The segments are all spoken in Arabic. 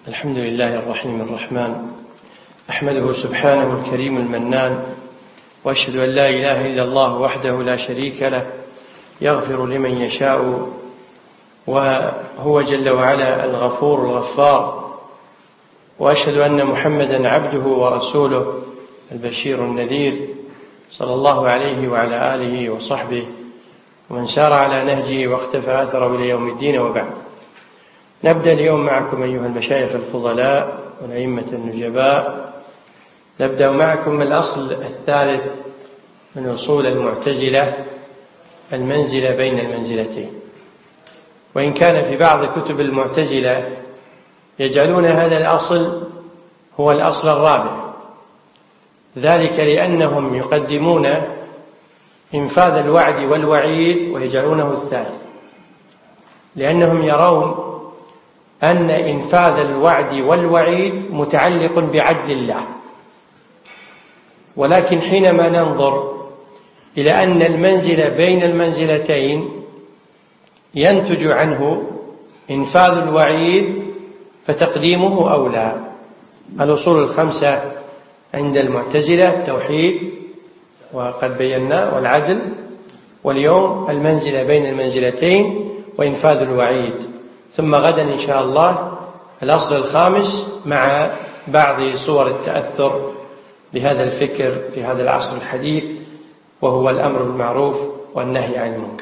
الحمد لله الرحيم الرحمن، أحمده سبحانه الكريم المنان، وأشهد أن لا إله إلا الله وحده لا شريك له، يغفر لمن يشاء، وهو جل وعلا الغفور الغفار. وأشهد أن محمدا عبده ورسوله البشير النذير، صلى الله عليه وعلى آله وصحبه ومن سار على نهجه واقتفى أثره إلى يوم الدين. وبعد، نبدأ اليوم معكم أيها المشايخ الفضلاء والأئمة النجباء، نبدأ معكم الأصل الثالث من أصول المعتزلة، المنزلة بين المنزلتين. وإن كان في بعض كتب المعتزلة يجعلون هذا الأصل هو الأصل الرابع، ذلك لأنهم يقدمون إنفاذ الوعد والوعيد ويجعلونه الثالث، لأنهم يرون أن إنفاذ الوعد والوعيد متعلق بعدل الله. ولكن حينما ننظر إلى أن المنزلة بين المنزلتين ينتج عنه إنفاذ الوعيد فتقديمه أولى. الأصول الخمسة عند المعتزلة التوحيد، وقد بينا، والعدل، واليوم المنزلة بين المنزلتين وإنفاذ الوعيد، ثم غدا إن شاء الله الأصل الخامس مع بعض صور التأثر بهذا الفكر في هذا العصر الحديث، وهو الأمر بالمعروف والنهي عن المنكر.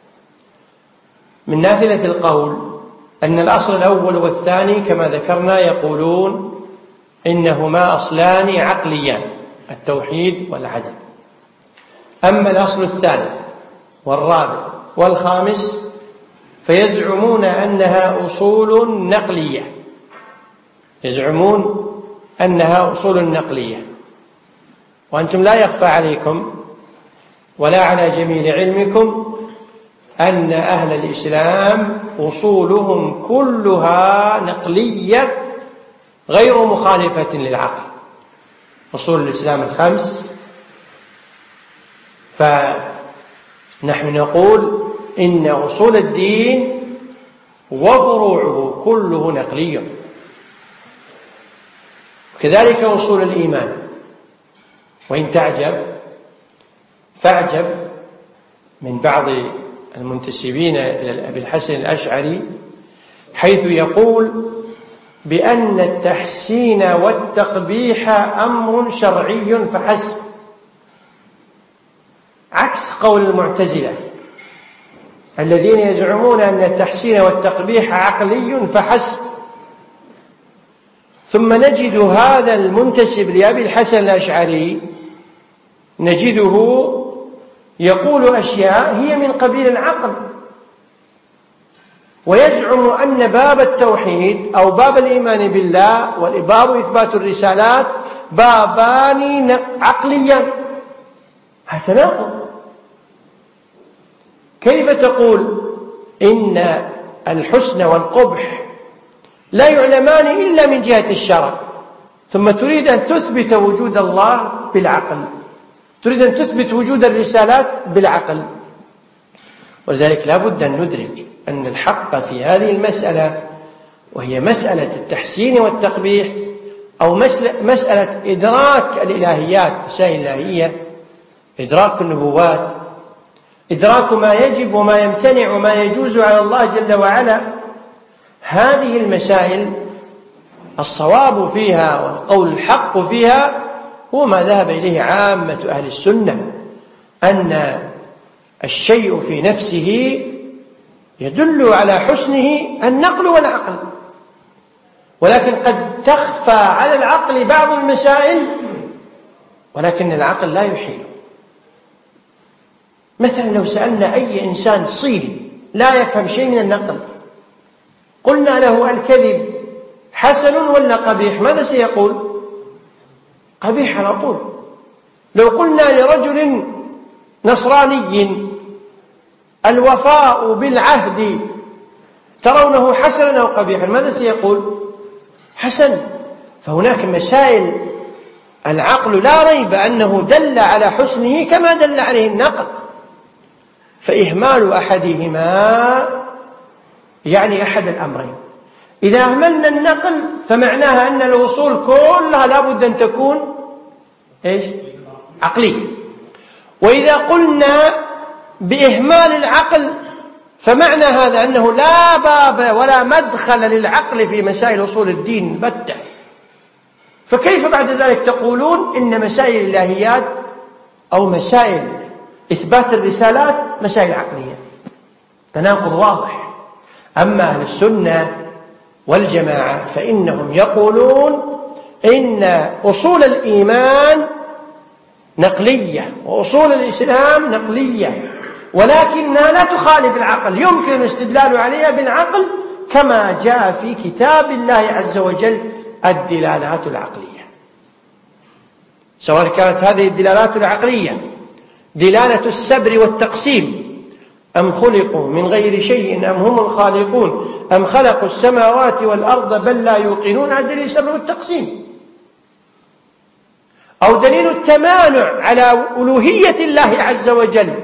من نافلة القول أن الأصل الأول والثاني كما ذكرنا يقولون إنهما أصلان عقليان، التوحيد والعدل. أما الأصل الثالث والرابع والخامس فيزعمون أنها أصول نقلية، يزعمون أنها أصول نقلية. وأنتم لا يخفى عليكم ولا على جميل علمكم أن أهل الإسلام أصولهم كلها نقلية غير مخالفة للعقل، أصول الإسلام الخمس. فنحن نقول إن أصول الدين وفروعه كله نقلي، كذلك أصول الإيمان. وإن تعجب فاعجب من بعض المنتسبين إلى أبي الحسن الأشعري، حيث يقول بأن التحسين والتقبيح أمر شرعي فحسب، عكس قول المعتزلة الذين يزعمون أن التحسين والتقبيح عقلي فحسب. ثم نجد هذا المنتسب لأبي الحسن الأشعري نجده يقول أشياء هي من قبيل العقل، ويزعم أن باب التوحيد أو باب الإيمان بالله والباب إثبات الرسالات بابان عقليان. هذا تناقض. كيف تقول إن الحسن والقبح لا يعلمان إلا من جهة الشرع، ثم تريد أن تثبت وجود الله بالعقل، تريد أن تثبت وجود الرسالات بالعقل؟ ولذلك لا بد أن ندرك أن الحق في هذه المسألة، وهي مسألة التحسين والتقبيح، أو مسألة إدراك الإلهيات، مسائل الإلهية، إدراك النبوات، إدراك ما يجب وما يمتنع وما يجوز على الله جل وعلا. هذه المسائل الصواب فيها والقول الحق فيها هو ما ذهب إليه عامة أهل السنة، أن الشيء في نفسه يدل على حسنه النقل والعقل، ولكن قد تخفى على العقل بعض المسائل ولكن العقل لا يحيله. مثلا لو سألنا أي إنسان صيني لا يفهم شيء من النقل، قلنا له الكذب حسن ولا قبيح، ماذا سيقول؟ قبيح على طول. لو قلنا لرجل نصراني الوفاء بالعهد ترونه حسنا أو قبيحا، ماذا سيقول؟ حسن. فهناك مسائل العقل لا ريب أنه دل على حسنه كما دل عليه النقل، فإهمال أحدهما يعني أحد الأمرين، إذا أهملنا النقل فمعناها أن الأصول كلها لابد أن تكون إيش؟ عقلية. وإذا قلنا بإهمال العقل فمعنى هذا أنه لا باب ولا مدخل للعقل في مسائل أصول الدين بتة. فكيف بعد ذلك تقولون إن مسائل الإلهيات أو مسائل إثبات الرسالات مسائل عقلية؟ تناقض واضح. أما أهل السنة والجماعة فإنهم يقولون إن أصول الإيمان نقلية وأصول الإسلام نقلية، ولكنها لا تخالف العقل، يمكن الاستدلال عليها بالعقل كما جاء في كتاب الله عز وجل الدلالات العقلية، سواء كانت هذه الدلالات العقلية دلالة السبر والتقسيم، أم خلقوا من غير شيء أم هم الخالقون أم خلقوا السماوات والأرض بل لا يوقنون، عن دليل السبر والتقسيم، أو دليل التمانع على ألوهية الله عز وجل،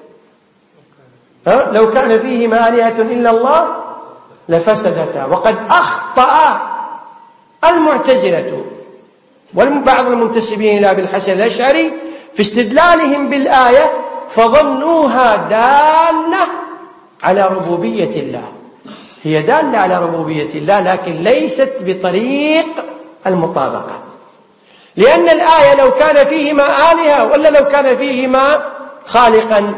لو كان فيهما آلهة إلا الله لفسدتا. وقد أخطأ المعتزلة وبعض المنتسبين إلى أبي الحسن الأشعري في استدلالهم بالآية فظنوها دالة على ربوبية الله. هي دالة على ربوبية الله لكن ليست بطريق المطابقة، لأن الآية لو كان فيهما آلهة ولا لو كان فيهما خالقا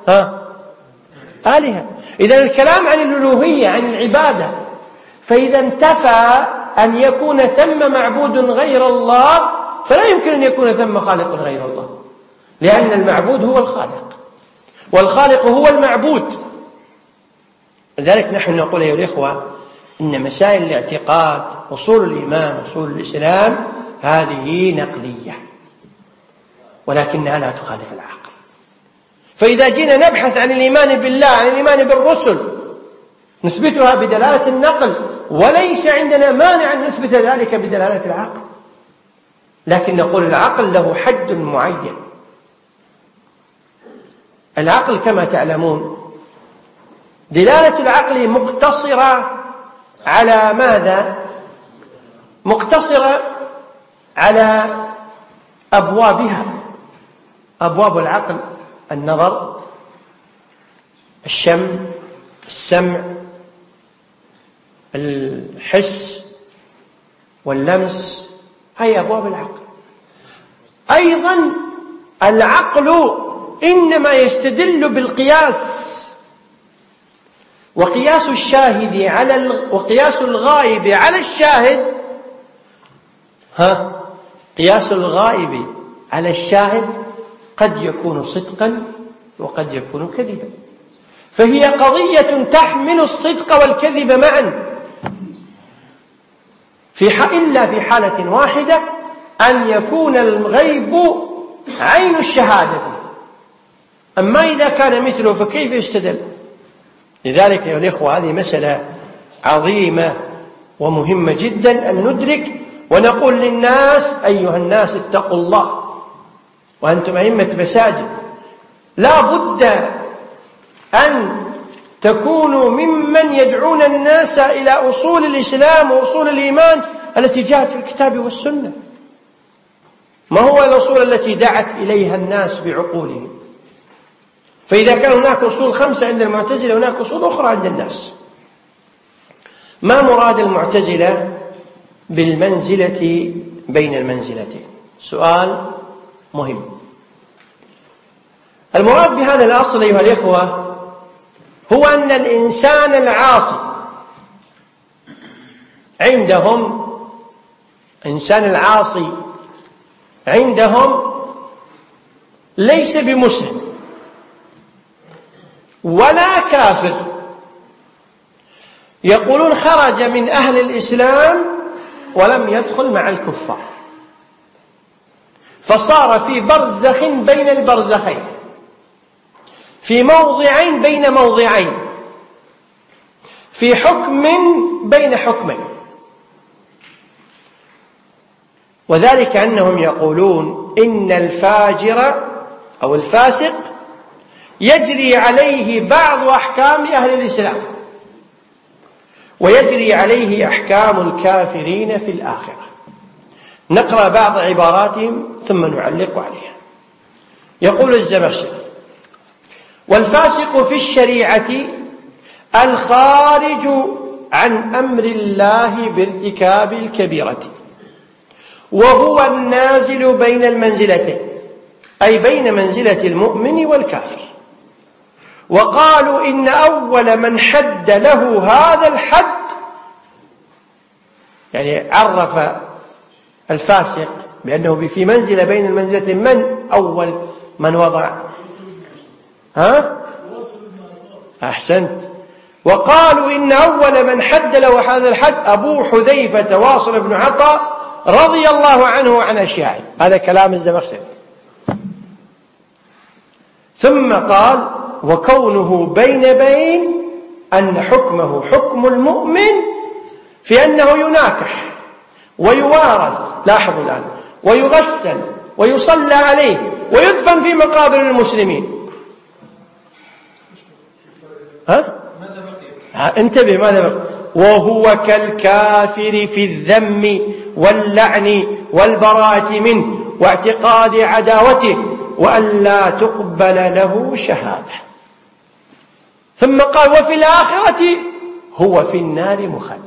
آلهة. إذن الكلام عن الألوهية عن العبادة، فإذا انتفى أن يكون ثم معبود غير الله فلا يمكن أن يكون ثم خالق غير الله، لأن المعبود هو الخالق والخالق هو المعبود. لذلك نحن نقول يا الإخوة إن مسائل الاعتقاد أصول الإيمان أصول الإسلام هذه نقلية ولكنها لا تخالف العقل. فإذا جينا نبحث عن الإيمان بالله عن الإيمان بالرسل نثبتها بدلالة النقل، وليس عندنا مانع أن نثبت ذلك بدلالة العقل، لكن نقول العقل له حد معين. العقل كما تعلمون دلالة العقل مقتصرة على ماذا؟ مقتصرة على أبوابها. أبواب العقل النظر الشم السمع الحس واللمس، هي أبواب العقل. أيضا العقل إنما يستدل بالقياس، وقياس الشاهد وقياس الغائب على الشاهد قياس الغائب على الشاهد قد يكون صدقا وقد يكون كذبا، فهي قضية تحمل الصدق والكذب معا، إلا في حالة واحدة أن يكون الغيب عين الشهادة، أما إذا كان مثله فكيف يستدل؟ لذلك يا الإخوة هذه مسألة عظيمة ومهمة جدا أن ندرك ونقول للناس أيها الناس اتقوا الله وأنتم أئمة مساجد، لا بد أن تكونوا ممن يدعون الناس إلى أصول الإسلام وأصول الإيمان التي جاءت في الكتاب والسنة. ما هو الأصول التي دعت إليها الناس بعقولهم؟ فإذا كان هناك أصول 5 عند المعتزلة هناك أصول أخرى عند الناس. ما مراد المعتزلة بالمنزلة بين المنزلتين؟ سؤال مهم. المراد بهذا الأصل أيها الإخوة هو أن الإنسان العاصي عندهم، إنسان العاصي عندهم ليس بمسلم ولا كافر، يقولون خرج من أهل الإسلام ولم يدخل مع الكفار، فصار في برزخ بين البرزخين، في موضعين بين موضعين، في حكم بين حكمين. وذلك أنهم يقولون إن الفاجر أو الفاسق يجري عليه بعض أحكام أهل الإسلام، ويجري عليه أحكام الكافرين في الآخرة. نقرأ بعض عباراتهم ثم نعلق عليها. يقول الزمخشري: والفاسق في الشريعة الخارج عن أمر الله بارتكاب الكبيرة، وهو النازل بين المنزلتين، أي بين منزلة المؤمن والكافر. وقالوا إن أول من حد له هذا الحد، يعني عرف الفاسق بأنه في منزلة بين المنزلتين، من أول من وضع؟ أحسنت. وقالوا إن أول من حد له هذا الحد أبو حذيفة واصل بن عطاء رضي الله عنه عن أشياء. هذا كلام الزمخشري. ثم قال: وكونه بين أن حكمه حكم المؤمن في أنه يناكح ويوارث، لاحظوا الآن، ويغسل ويصلى عليه ويدفن في مقابر المسلمين. انتبه، ماذا بقي؟ وهو كالكافر في الذم واللعن والبراءة منه واعتقاد عداوته، وأن لا تقبل له شهادة. ثم قال: وفي الآخرة هو في النار مخلد.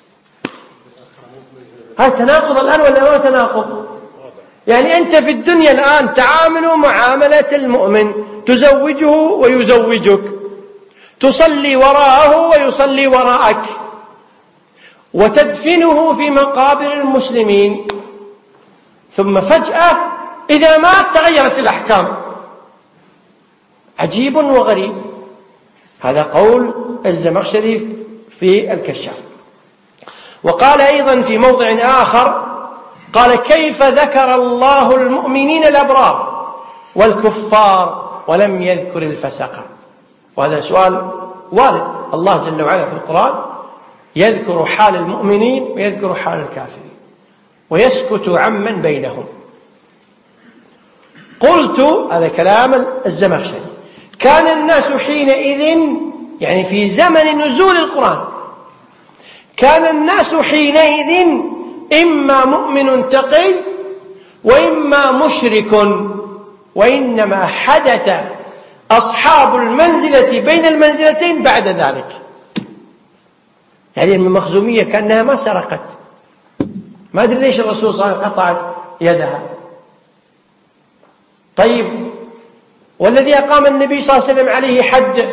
هذا تناقض الآن ولا ما تناقض؟ يعني أنت في الدنيا الآن تعامل معاملة المؤمن، تزوجه ويزوجك، تصلي وراءه ويصلي وراءك، وتدفنه في مقابر المسلمين، ثم فجأة إذا مات تغيرت الأحكام. عجيب وغريب. هذا قول الزمخشري في الكشاف. وقال أيضا في موضع آخر، قال: كيف ذكر الله المؤمنين الأبرار والكفار ولم يذكر الفسقة؟ وهذا سؤال وارد. الله جل وعلا في القرآن يذكر حال المؤمنين ويذكر حال الكافرين ويسكت عمن بينهم. قلت، هذا كلام الزمخشري: كان الناس حينئذ، يعني في زمن نزول القرآن، كان الناس حينئذ إما مؤمن تقي وإما مشرك، وإنما حدث أصحاب المنزلة بين المنزلتين بعد ذلك. يعني المخزومية كأنها ما سرقت، ما أدري ليش الرسول صلى الله عليه وسلم قطع يدها. طيب، والذي أقام النبي صلى الله عليه وسلم عليه حد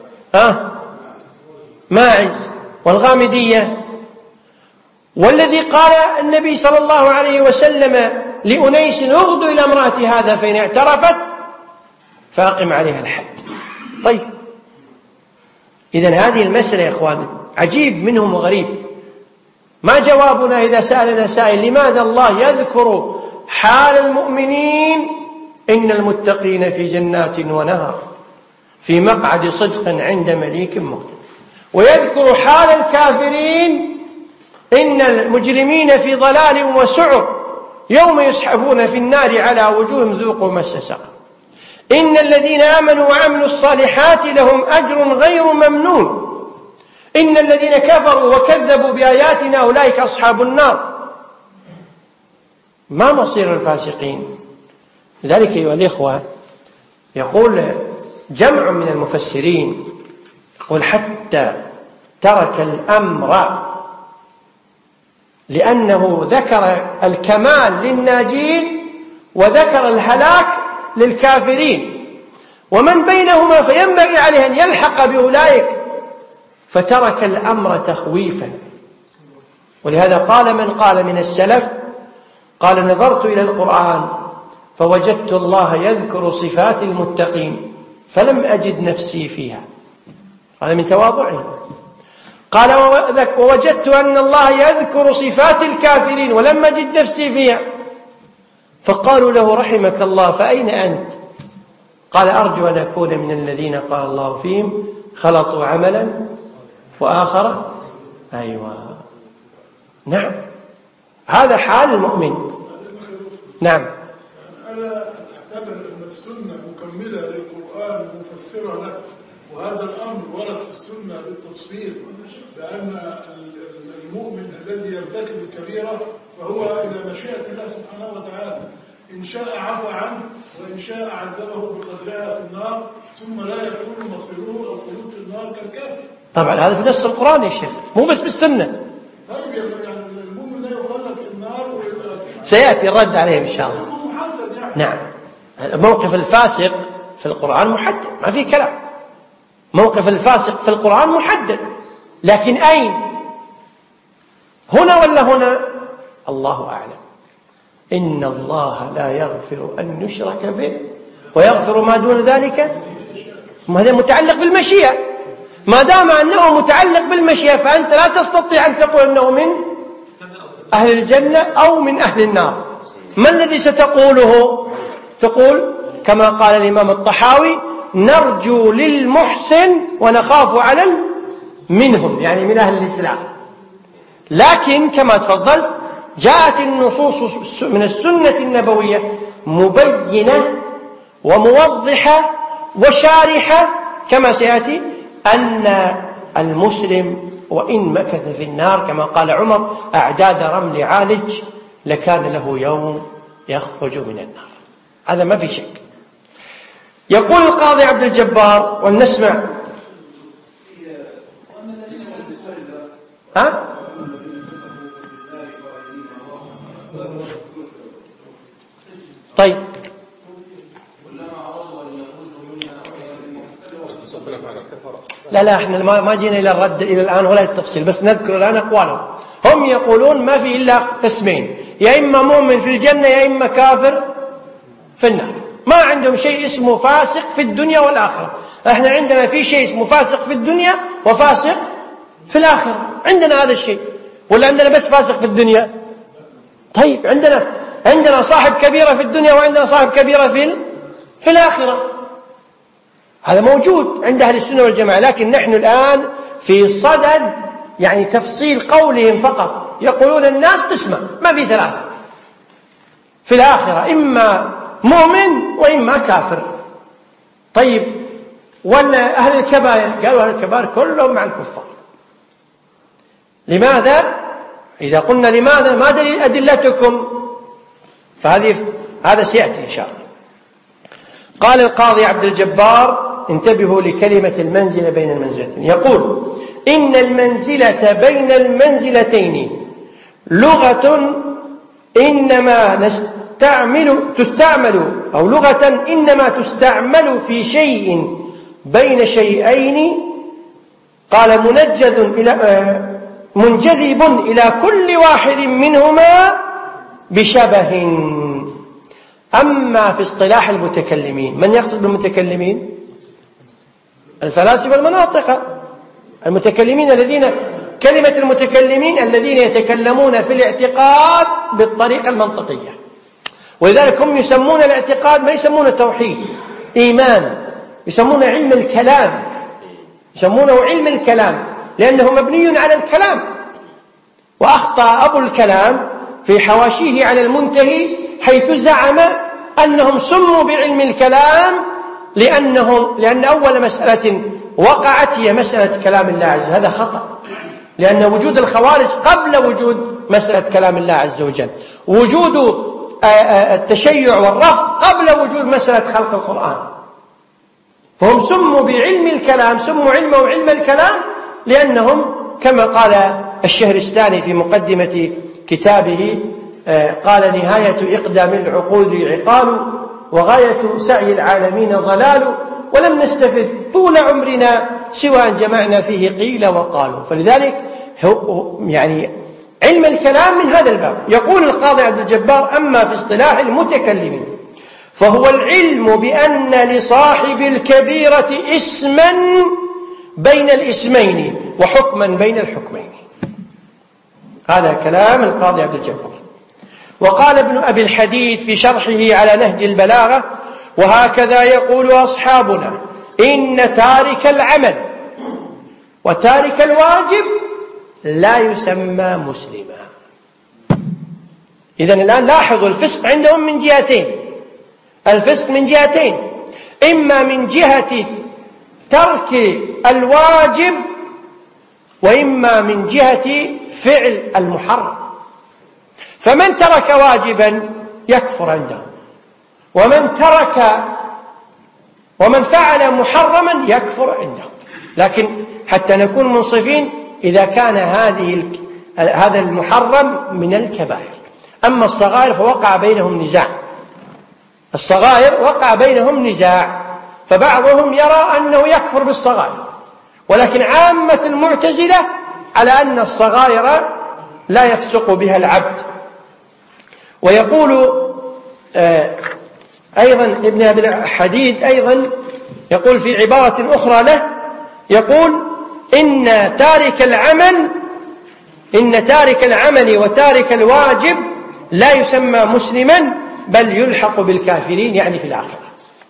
ماعز والغامدية، والذي قال النبي صلى الله عليه وسلم لأنيس: اغدو إلى امرأة هذا فإن اعترفت فأقم عليها الحد. طيب، إذن هذه المسألة يا إخواني عجيب منهم وغريب. ما جوابنا إذا سألنا سائل: لماذا الله يذكر حال المؤمنين إن المتقين في جنات ونهر في مقعد صدق عند مليك مقتدر، ويذكر حال الكافرين إن المجرمين في ضلال وسعر يوم يسحبون في النار على وجوههم ذوقوا مس سقر، إن الذين آمنوا وعملوا الصالحات لهم أجر غير ممنون، إن الذين كفروا وكذبوا بآياتنا أولئك أصحاب النار. ما مصير الفاسقين؟ لذلك أيها الإخوة يقول جمع من المفسرين، يقول: حتى ترك الأمر لأنه ذكر الكمال للناجين وذكر الهلاك للكافرين ومن بينهما، فينبغي عليه أن يلحق بأولئك، فترك الأمر تخويفا. ولهذا قال من قال من السلف، قال: نظرت إلى القرآن فوجدت الله يذكر صفات المتقين فلم أجد نفسي فيها. هذا من تواضعه. قال: ووجدت أن الله يذكر صفات الكافرين ولم أجد نفسي فيها. فقالوا له: رحمك الله، فأين أنت؟ قال: أرجو أن أكون من الذين قال الله فيهم خلطوا عملا وآخر. أيوة، نعم، هذا حال المؤمن. نعم. أنا أعتبر أن السنة مكملة للقرآن ومفسرة له، وهذا الأمر ورد في السنة بالتفصيل بأن المؤمن الذي يرتكب الكبيرة فهو إلى مشيئة الله سبحانه وتعالى، إن شاء عفى عنه وإن شاء عذبه بقدرها في النار، ثم لا يكون مصيره الخلود في النار كالكافر. طبعا هذا في نص القرآن يا شيخ، مو بس بالسنة. طيب يعني المؤمن لا يخلد في النار سيأتي الرد عليه إن شاء الله. يعني. نعم، موقف الفاسق في القرآن محدد، ما في كلام. موقف الفاسق في القرآن محدد، لكن أين؟ هنا ولا هنا؟ الله أعلم. إن الله لا يغفر أن يشرك به ويغفر ما دون ذلك. هذا متعلق بالمشيئة. ما دام أنه متعلق بالمشيئة فأنت لا تستطيع أن تقول أنه من أهل الجنة أو من أهل النار. ما الذي ستقوله؟ تقول كما قال الإمام الطحاوي: نرجو للمحسن ونخاف على منهم، يعني من أهل الإسلام. لكن كما تفضلت جاءت النصوص من السنة النبوية مبينة وموضحة وشارحة كما سيأتي أن المسلم وإن مكث في النار كما قال عمر أعداد رمل عالج لكان له يوم يخرج من النار. هذا ما في شك. يقول القاضي عبد الجبار ولنسمع. طيب لا احنا ما جينا إلى الرد إلى الآن ولا التفصيل، بس نذكر الآن أقوالهم. هم يقولون ما في إلا قسمين: يا إما مؤمن في الجنة يا إما كافر في النار. ما عندهم شيء اسمه فاسق في الدنيا والآخرة. احنا عندنا في شيء اسمه فاسق في الدنيا وفاسق في الآخرة، عندنا هذا الشيء. ولا عندنا بس فاسق في الدنيا؟ طيب عندنا صاحب كبيرة في الدنيا وعندنا صاحب كبيرة في الآخرة. هذا موجود عند أهل السنة والجماعة. لكن نحن الآن في صدد يعني تفصيل قولهم فقط. يقولون الناس قسمة، ما في ثلاثة في الآخرة: إما مؤمن وإما كافر. طيب ولا أهل الكبائر؟ قالوا أهل الكبائر كلهم مع الكفار. لماذا؟ إذا قلنا لماذا ما دليل أدلتكم؟ هذا سيأتي إن شاء الله. قال القاضي عبد الجبار: انتبهوا لكلمة المنزلة بين المنزلتين. يقول: إن المنزلة بين المنزلتين لغة إنما تستعمل أو لغة إنما تستعمل في شيء بين شيئين. قال: منجذب إلى كل واحد منهما بشبه. أما في اصطلاح المتكلمين، من يقصد بالمتكلمين؟ الفلاسفة والمناطق. المتكلمين كلمة المتكلمين الذين يتكلمون في الاعتقاد بالطريقة المنطقية. ولذلك هم يسمون الاعتقاد ما يسمونه توحيد، إيمان، يسمونه علم الكلام، يسمونه علم الكلام لأنه مبني على الكلام. وأخطأ أبو الكلام في حواشيه على المنتهي حيث زعم أنهم سموا بعلم الكلام لأن أول مسألة وقعت هي مسألة كلام الله عز وجل. هذا خطأ، لأن وجود الخوارج قبل وجود مسألة كلام الله عز وجل. وجود التشيع والرفض قبل وجود مسألة خلق القرآن. فهم سموا بعلم الكلام، سموا علمه علم الكلام لأنهم كما قال الشهرستاني في مقدمة كتابه قال: نهاية إقدام العقول عقال وغاية سعي العالمين ضلال ولم نستفد طول عمرنا سوى أن جمعنا فيه قيل وقالوا. فلذلك يعني علم الكلام من هذا الباب. يقول القاضي عبد الجبار: أما في اصطلاح المتكلمين فهو العلم بأن لصاحب الكبيرة اسما بين الاسمين وحكما بين الحكمين. هذا كلام القاضي عبد الجبار. وقال ابن أبي الحديث في شرحه على نهج البلاغة: وهكذا يقول أصحابنا إن تارك العمل وتارك الواجب لا يسمى مسلما. إذن الآن لاحظوا الفسق عندهم من جهتين. الفسق من جهتين: إما من جهة ترك الواجب وإما من جهة فعل المحرم. فمن ترك واجبا يكفر عندهم، ومن فعل محرما يكفر عندهم. لكن حتى نكون منصفين، إذا كان هذا المحرم من الكبائر. أما الصغائر فوقع بينهم نزاع، فبعضهم يرى أنه يكفر بالصغائر، ولكن عامة المعتزلة على أن الصغائر لا يفسق بها العبد. ويقول أيضا ابن أبي الحديد أيضا يقول في عبارة أخرى له، يقول إن تارك العمل وتارك الواجب لا يسمى مسلما بل يلحق بالكافرين، يعني في الآخرة.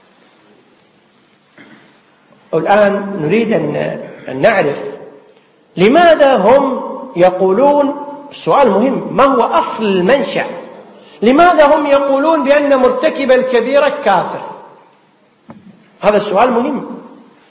والآن نريد أن نعرف لماذا هم يقولون، السؤال مهم، ما هو أصل المنشأ؟ لماذا هم يقولون بأن مرتكب الكبيرة كافر؟ هذا السؤال مهم.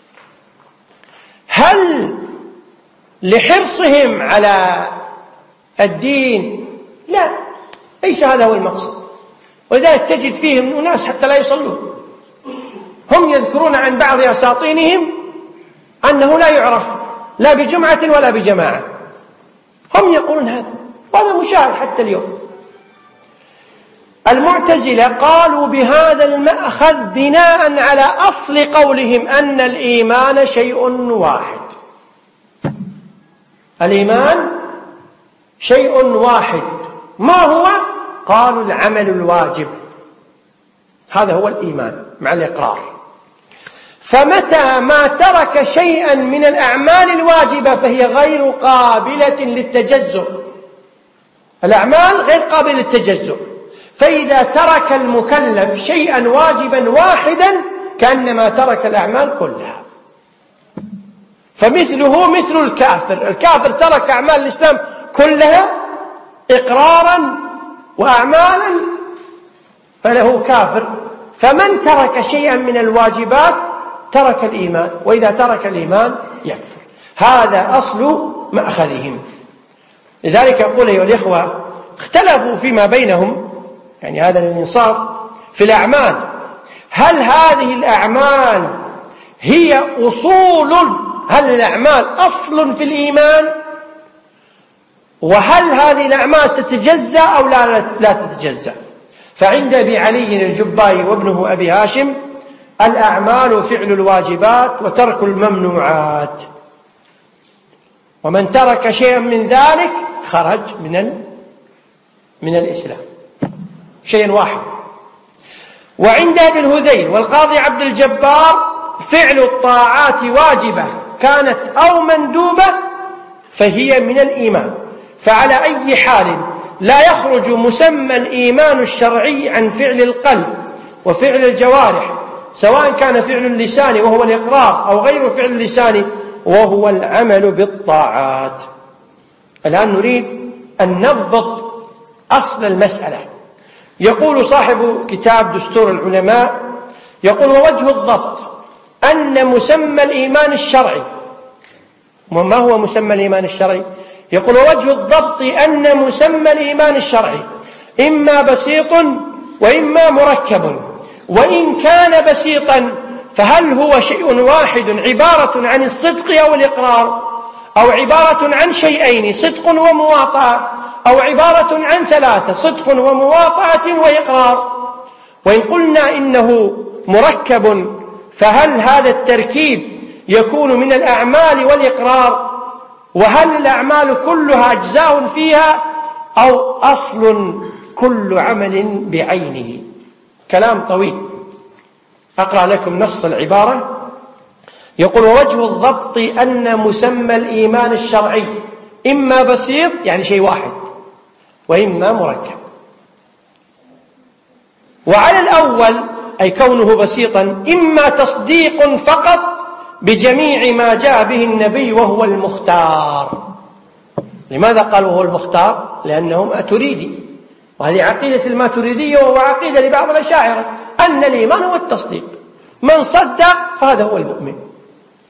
هل لحرصهم على الدين؟ لا، ليس هذا هو المقصد. ولذلك تجد فيهم أناس حتى لا يصلون، هم يذكرون عن بعض أساطينهم أنه لا يعرف لا بجمعة ولا بجماعة، هم يقولون هذا، وهذا مشاهد حتى اليوم. المعتزلة قالوا بهذا المأخذ بناء على أصل قولهم أن الإيمان شيء واحد. الإيمان شيء واحد، ما هو؟ قالوا العمل الواجب، هذا هو الإيمان مع الإقرار. فمتى ما ترك شيئا من الأعمال الواجبة فهي غير قابلة للتجزؤ، الأعمال غير قابلة للتجزؤ. فإذا ترك المكلف شيئا واجبا واحدا كأنما ترك الأعمال كلها. فمثله مثل الكافر ترك أعمال الإسلام كلها إقرارا وأعمالا فله كافر. فمن ترك شيئا من الواجبات ترك الإيمان، وإذا ترك الإيمان يكفر. هذا أصل مأخذهم. لذلك أقول أيها الإخوة، اختلفوا فيما بينهم، يعني هذا الانصاف في الأعمال. هل هذه الأعمال هي هل الأعمال أصل في الإيمان؟ وهل هذه الأعمال تتجزأ أو لا تتجزأ؟ فعند أبي علي الجبائي وابنه أبي هاشم الأعمال فعل الواجبات وترك الممنوعات، ومن ترك شيئا من ذلك خرج من الإسلام، شيء واحد. وعند ابن الهذيل والقاضي عبد الجبار فعل الطاعات واجبة كانت أو مندوبة فهي من الإيمان. فعلى أي حال لا يخرج مسمى الإيمان الشرعي عن فعل القلب وفعل الجوارح، سواء كان فعل اللسان وهو الإقرار أو غير فعل اللسان وهو العمل بالطاعات. الآن نريد أن نضبط أصل المسألة. يقول صاحب كتاب دستور العلماء، يقول ووجه الضبط أن مسمى الإيمان الشرعي. وما هو مسمى الإيمان الشرعي؟ يقول ووجه الضبط أن مسمى الإيمان الشرعي إما بسيط وإما مركب، وإن كان بسيطا فهل هو شيء واحد عبارة عن الصدق أو الإقرار، أو عبارة عن شيئين صدق ومواطأة، أو عبارة عن ثلاثة صدق ومواطأة وإقرار. وإن قلنا إنه مركب فهل هذا التركيب يكون من الأعمال والإقرار؟ وهل الأعمال كلها أجزاء فيها أو أصل كل عمل بعينه؟ كلام طويل، أقرأ لكم نص العبارة. يقول ووجه الضبط أن مسمى الإيمان الشرعي إما بسيط يعني شيء واحد، وإما مركب. وعلى الأول أي كونه بسيطا إما تصديق فقط بجميع ما جاء به النبي وهو المختار. لماذا قال وهو المختار؟ لأنه ماتريدي، وهذه عقيدة الماتريدية، وهو عقيدة لبعض الأشاعرة أن الإيمان هو التصديق، من صدق فهذا هو المؤمن.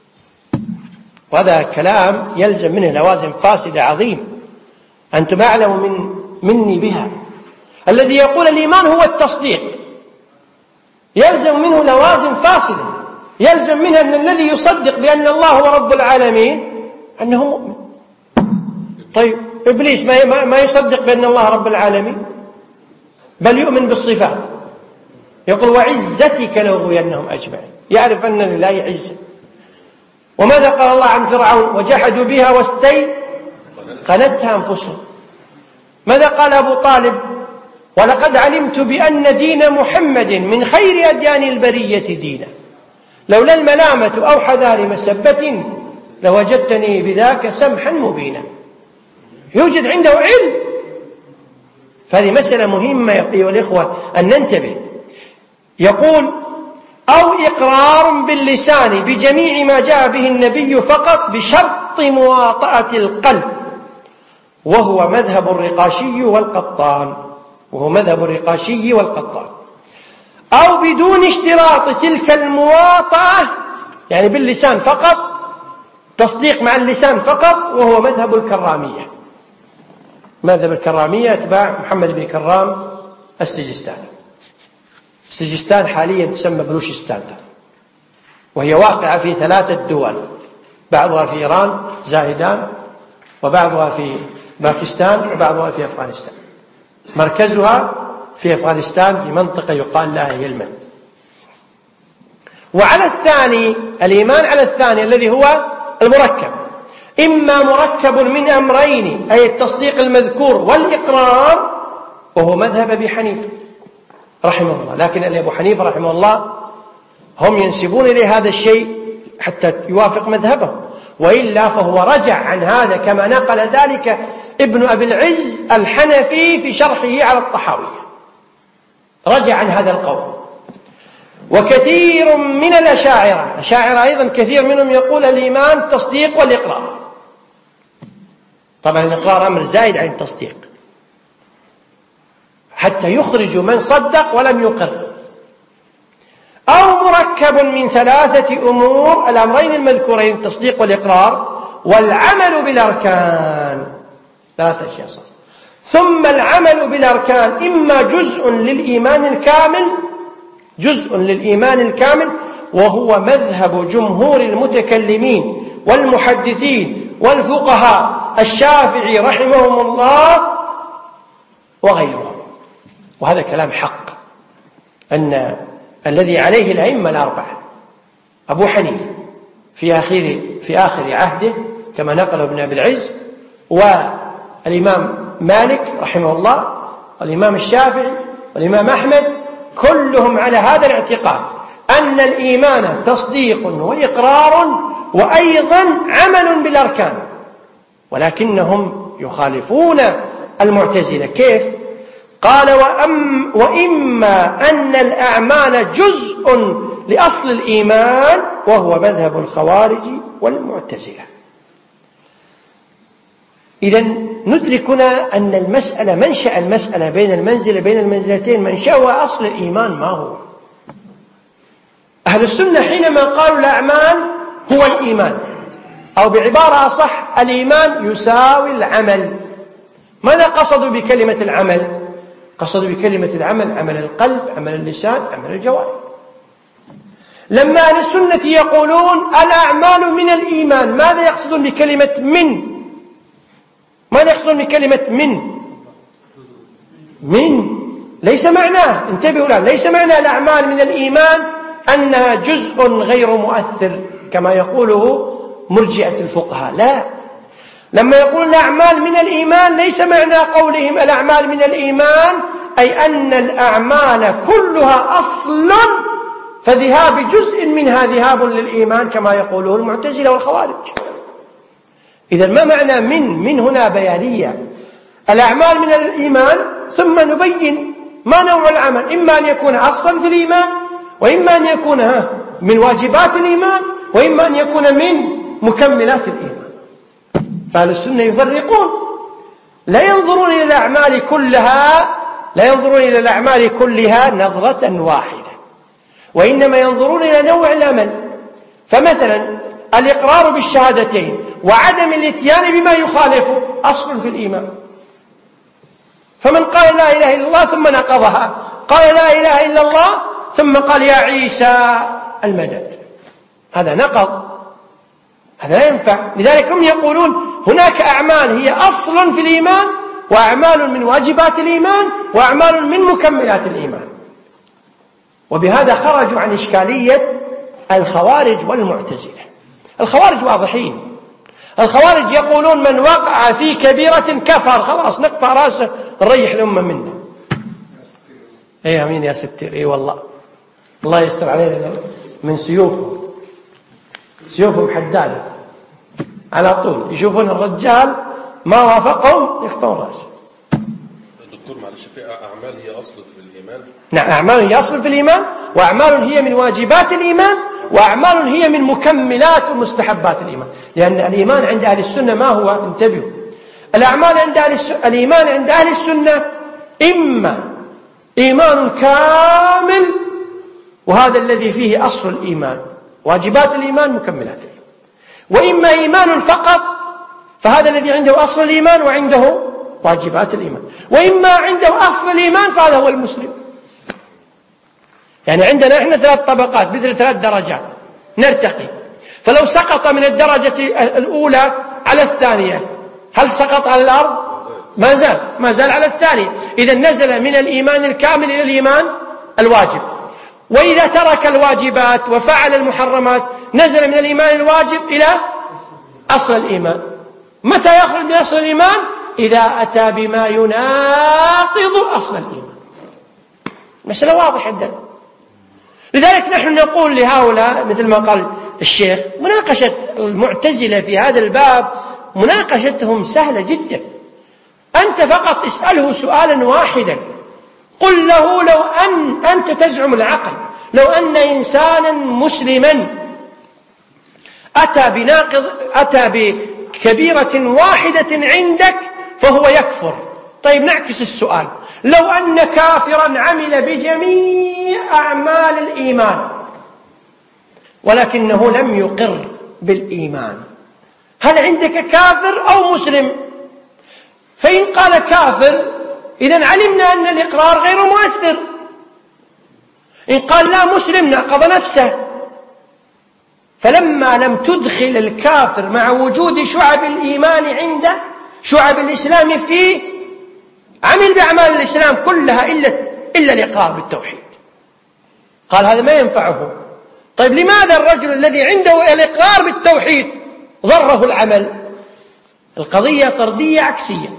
وهذا كلام يلزم منه لوازم فاسدة عظيم أنتم أعلم مني بها. الذي يقول الإيمان هو التصديق يلزم منه لوازم فاسدة، يلزم منه أن الذي يصدق بأن الله هو رب العالمين أنه مؤمن. طيب إبليس ما يصدق بأن الله رب العالمين، بل يؤمن بالصفات، يقول وعزتك لأغوينهم أجمعين، يعرف أن لله عزة. وماذا قال الله عن فرعون؟ وجحدوا بها واستيقنتها أنفسهم. ماذا قال أبو طالب؟ ولقد علمت بأن دين محمد من خير أديان البرية دينا، لولا الملامة أو حذار مسبة لوجدتني بذاك سمحا مبينا. يوجد عنده علم. فهذه مسألة مهمة أيها الإخوة أن ننتبه. يقول أو إقرار باللسان بجميع ما جاء به النبي فقط بشرط مواطأة القلب، وهو مذهب الرقاشي والقطان، أو بدون اشتراط تلك المواطأة، يعني باللسان فقط، تصديق مع اللسان فقط، وهو مذهب الكرامية. مذهب الكرامية أتباع محمد بن كرام السجستاني. السجستان حاليا تسمى بلوشستان، وهي واقعة في 3 دول، بعضها في إيران زاهدان، وبعضها في باكستان، وبعضها في أفغانستان. مركزها في أفغانستان في منطقة يقال لها يلمن. وعلى الثاني الإيمان على الثاني الذي هو المركب، إما مركب من أمرين، أي التصديق المذكور والإقرار، وهو مذهب أبي حنيفة رحمه الله. لكن أبو حنيفة رحمه الله هم ينسبون إليه هذا الشيء حتى يوافق مذهبه، وإلا فهو رجع عن هذا كما نقل ذلك ابن أبي العز الحنفي في شرحه على الطحاوية، رجع عن هذا القول. وكثير من الأشاعرة أيضا كثير منهم يقول الإيمان التصديق والإقرار. طبعا الإقرار أمر زائد عن التصديق حتى يخرج من صدق ولم يقر. أو مركب من 3 أمور، الأمرين المذكورين التصديق والإقرار، والعمل بالأركان، 3 أشياء صح. ثم العمل بالأركان إما جزء للإيمان الكامل، وهو مذهب جمهور المتكلمين والمحدثين والفقهاء الشافعي رحمهم الله وغيرهم. وهذا كلام حق، أن الذي عليه الأئمة ال4، أبو حنيفة في آخر عهده كما نقله ابن أبي العز، والإمام مالك رحمه الله، والإمام الشافعي، والإمام أحمد، كلهم على هذا الاعتقاد أن الإيمان تصديق وإقرار وأيضا عمل بالأركان. ولكنهم يخالفون المعتزلة. كيف؟ قال وإما أن الأعمال جزء لأصل الإيمان، وهو مذهب الخوارج والمعتزلة. إذن ندركنا أن المسألة، منشأ المسألة بين المنزلتين منشأها أصل الإيمان ما هو. أهل السنة حينما قالوا الأعمال هو الإيمان، أو بعبارة أصح الإيمان يساوي العمل، ماذا قصدوا بكلمة العمل؟ قصدوا بكلمة العمل عمل القلب، عمل اللسان، عمل الجوارح. لما أهل السنة يقولون الأعمال من الإيمان، ماذا يقصدون بكلمة من؟ ماذا يقصدون بكلمة من ليس معناه، انتبهوا الآن، ليس معنى الأعمال من الإيمان أنها جزء غير مؤثر كما يقوله مرجئة الفقهاء، لا. لما يقول الأعمال من الإيمان ليس معنى قولهم الأعمال من الإيمان أي أن الأعمال كلها أصل، فذهاب جزء منها ذهاب للإيمان كما يقوله المعتزلة والخوارج. إذن ما معنى من هنا بيانية، الأعمال من الإيمان، ثم نبين ما نوع العمل، إما أن يكون أصلا في الإيمان، وإما أن يكون من واجبات الإيمان، وإما أن يكون من مكملات الإيمان. فأهل السنة يفرقون، لا ينظرون إلى الأعمال كلها نظرة واحدة، وإنما ينظرون إلى نوع العمل. فمثلا الإقرار بالشهادتين وعدم الاتيان بما يخالفه أصل في الإيمان. فمن قال لا إله إلا الله ثم نقضها، قال لا إله إلا الله ثم قال يا عيسى المدد، هذا نقض، هذا لا ينفع. لذلك هم يقولون هناك أعمال هي أصل في الإيمان، وأعمال من واجبات الإيمان، وأعمال من مكملات الإيمان. وبهذا خرجوا عن إشكالية الخوارج والمعتزلة. الخوارج واضحين، الخوارج يقولون من وقع في كبيرة كفر، خلاص نقطع راسه نريح الأمة منه. ايه امين يا ستير، ايه والله الله يستر علينا من سيوفهم حدادة على طول، يشوفون الرجال ما وافقهم يقطعون راسه. دكتور معلش، في أعمال هي أصل في الإيمان؟ نعم، أعمال هي أصل في الإيمان، وأعمال هي من واجبات الإيمان، وأعمال هي من مكملات ومستحبات الإيمان. لأن الإيمان عند أهل السنة ما هو؟ انتبهوا، الأعمال عند الإيمان عند أهل السنة إما إيمان كامل، وهذا الذي فيه أصل الإيمان، واجبات الإيمان مكملات الإيمان، وإما إيمان فقط، فهذا الذي عنده أصل الإيمان وعنده واجبات الإيمان، وإما عنده أصل الإيمان فهذا هو المسلم. يعني عندنا إحنا 3 طبقات مثل 3 درجات نرتقي، فلو سقط من الدرجة الأولى على الثانية هل سقط على الأرض؟ ما زال على الثانية. إذا نزل من الإيمان الكامل إلى الإيمان الواجب. وإذا ترك الواجبات وفعل المحرمات نزل من الإيمان الواجب إلى أصل الإيمان. متى يخرج من أصل الإيمان؟ إذا أتى بما يناقض أصل الإيمان. مسألة واضحة جدا. لذلك نحن نقول لهؤلاء مثل ما قال الشيخ، مناقشة المعتزلة في هذا الباب مناقشتهم سهلة جدا. أنت فقط اسأله سؤالا واحدا، قل له لو أن أنت تزعم العقل، لو أن إنسانا مسلما أتى بكبيرة واحدة عندك فهو يكفر. طيب نعكس السؤال، لو أن كافرا عمل بجميع أعمال الإيمان ولكنه لم يقر بالإيمان، هل عندك كافر أو مسلم؟ فإن قال كافر إذن علمنا أن الإقرار غير مؤثر. إن قال لا مسلم ناقض نفسه. فلما لم تدخل الكافر مع وجود شعب الإيمان عنده، شعب الإسلام فيه، عمل بأعمال الإسلام كلها إلا الإقرار بالتوحيد، قال هذا ما ينفعه. طيب لماذا الرجل الذي عنده الإقرار بالتوحيد ضره العمل؟ القضية طردية عكسية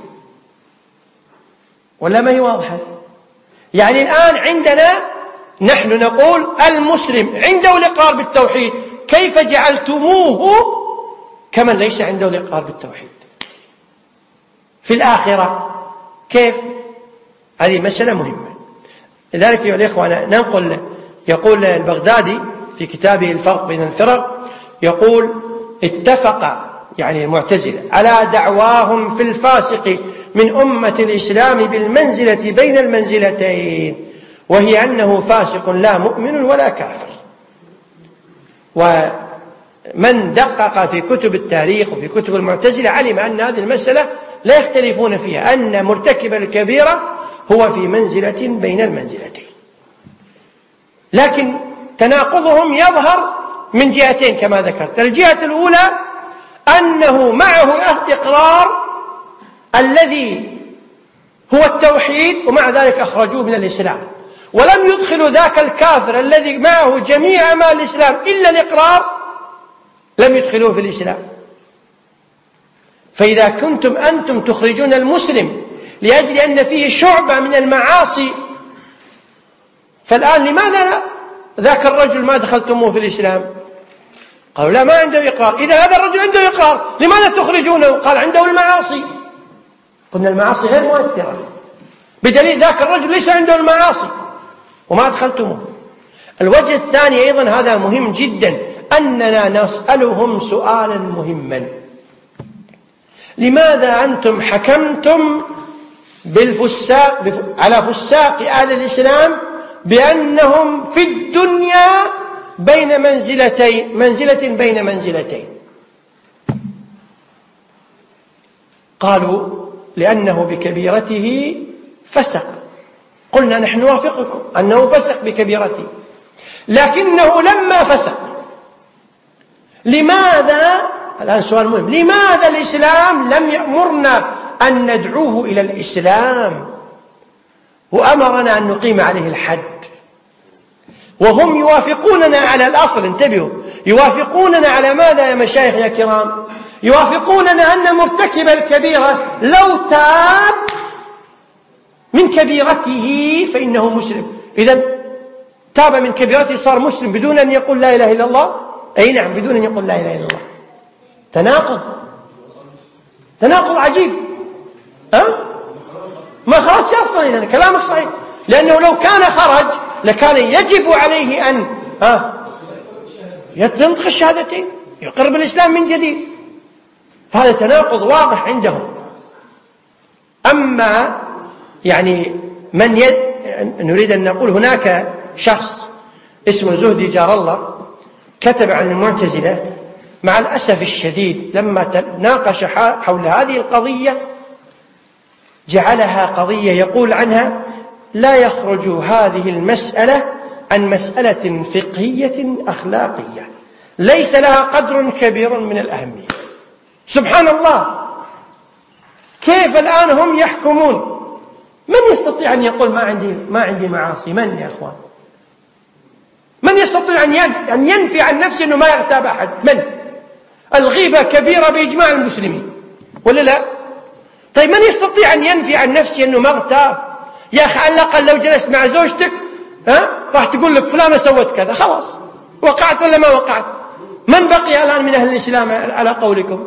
ولا ما هي واضحة؟ يعني الآن عندنا نحن نقول المسلم عنده الإقرار بالتوحيد، كيف جعلتموه كمن ليس عنده الإقرار بالتوحيد في الآخرة؟ كيف؟ هذه مسألة مهمة. لذلك يا الإخوة يقول البغدادي في كتابه الفرق بين الفرق، يقول اتفق يعني المعتزلة على دعواهم في الفاسق من أمة الإسلام بالمنزلة بين المنزلتين، وهي أنه فاسق لا مؤمن ولا كافر. ومن دقق في كتب التاريخ وفي كتب المعتزلة علم أن هذه المسألة لا يختلفون فيها، أن مرتكب الكبيرة هو في منزلة بين المنزلتين. لكن تناقضهم يظهر من جهتين كما ذكرت. الجهة الأولى أنه معه إقرار الذي هو التوحيد، ومع ذلك أخرجوه من الإسلام، ولم يدخلوا ذاك الكافر الذي معه جميع أعمال الإسلام إلا الإقرار، لم يدخلوه في الإسلام. فإذا كنتم أنتم تخرجون المسلم لأجل أن فيه شعبة من المعاصي، فالآن لماذا ذاك الرجل ما دخلتموه في الإسلام؟ قالوا لا، ما عنده إقرار. إذا هذا الرجل عنده إقرار لماذا تخرجونه؟ قال عنده المعاصي. قلنا المعاصي غير مؤثرة، بدليل ذاك الرجل ليس عنده المعاصي وما أدخلتموه. الوجه الثاني أيضا هذا مهم جدا، أننا نسألهم سؤالا مهما: لماذا أنتم حكمتم على فساق أهل الإسلام بأنهم في الدنيا بين منزلة بين منزلتين. قالوا لأنه بكبيرته فسق، قلنا نحن نوافقكم أنه فسق بكبيرته، لكنه لما فسق لماذا، الآن سؤال مهم، لماذا الإسلام لم يأمرنا أن ندعوه إلى الإسلام وأمرنا أن نقيم عليه الحد؟ وهم يوافقوننا على الأصل، انتبهوا، يوافقوننا على ماذا يا مشايخ يا كرام؟ يوافقوننا أن مرتكب الكبيرة لو تاب من كبيرته فإنه مسلم. إذن تاب من كبيرته صار مسلم بدون أن يقول لا إله إلا الله؟ أي نعم، بدون أن يقول لا إله إلا الله. تناقض عجيب. ما خرج أصلا، إذن كلامك صحيح، لأنه لو كان خرج لكان يجب عليه أن ينطق الشهادتين، يقر بالإسلام من جديد، فهذا تناقض واضح عندهم. أما يعني نريد أن نقول هناك شخص اسمه زهدي جار الله كتب عن المعتزلة، مع الأسف الشديد لما تناقش حول هذه القضية جعلها قضية يقول عنها لا يخرج هذه المسألة عن مسألة فقهية أخلاقية ليس لها قدر كبير من الأهمية. سبحان الله، كيف الآن هم يحكمون؟ من يستطيع أن يقول ما عندي معاصي؟ من يا أخوان؟ من يستطيع أن ينفي عن نفسه أنه ما يغتاب أحد؟ من؟ الغيبة كبيرة بإجماع المسلمين ولا لا؟ طيب من يستطيع أن ينفي عن نفسه أنه ما اغتاب؟ يا أخي على الأقل لو جلست مع زوجتك راح تقول لك فلانة سوت كذا، خلاص وقعت ولا ما وقعت؟ من بقي الآن من أهل الإسلام على قولكم؟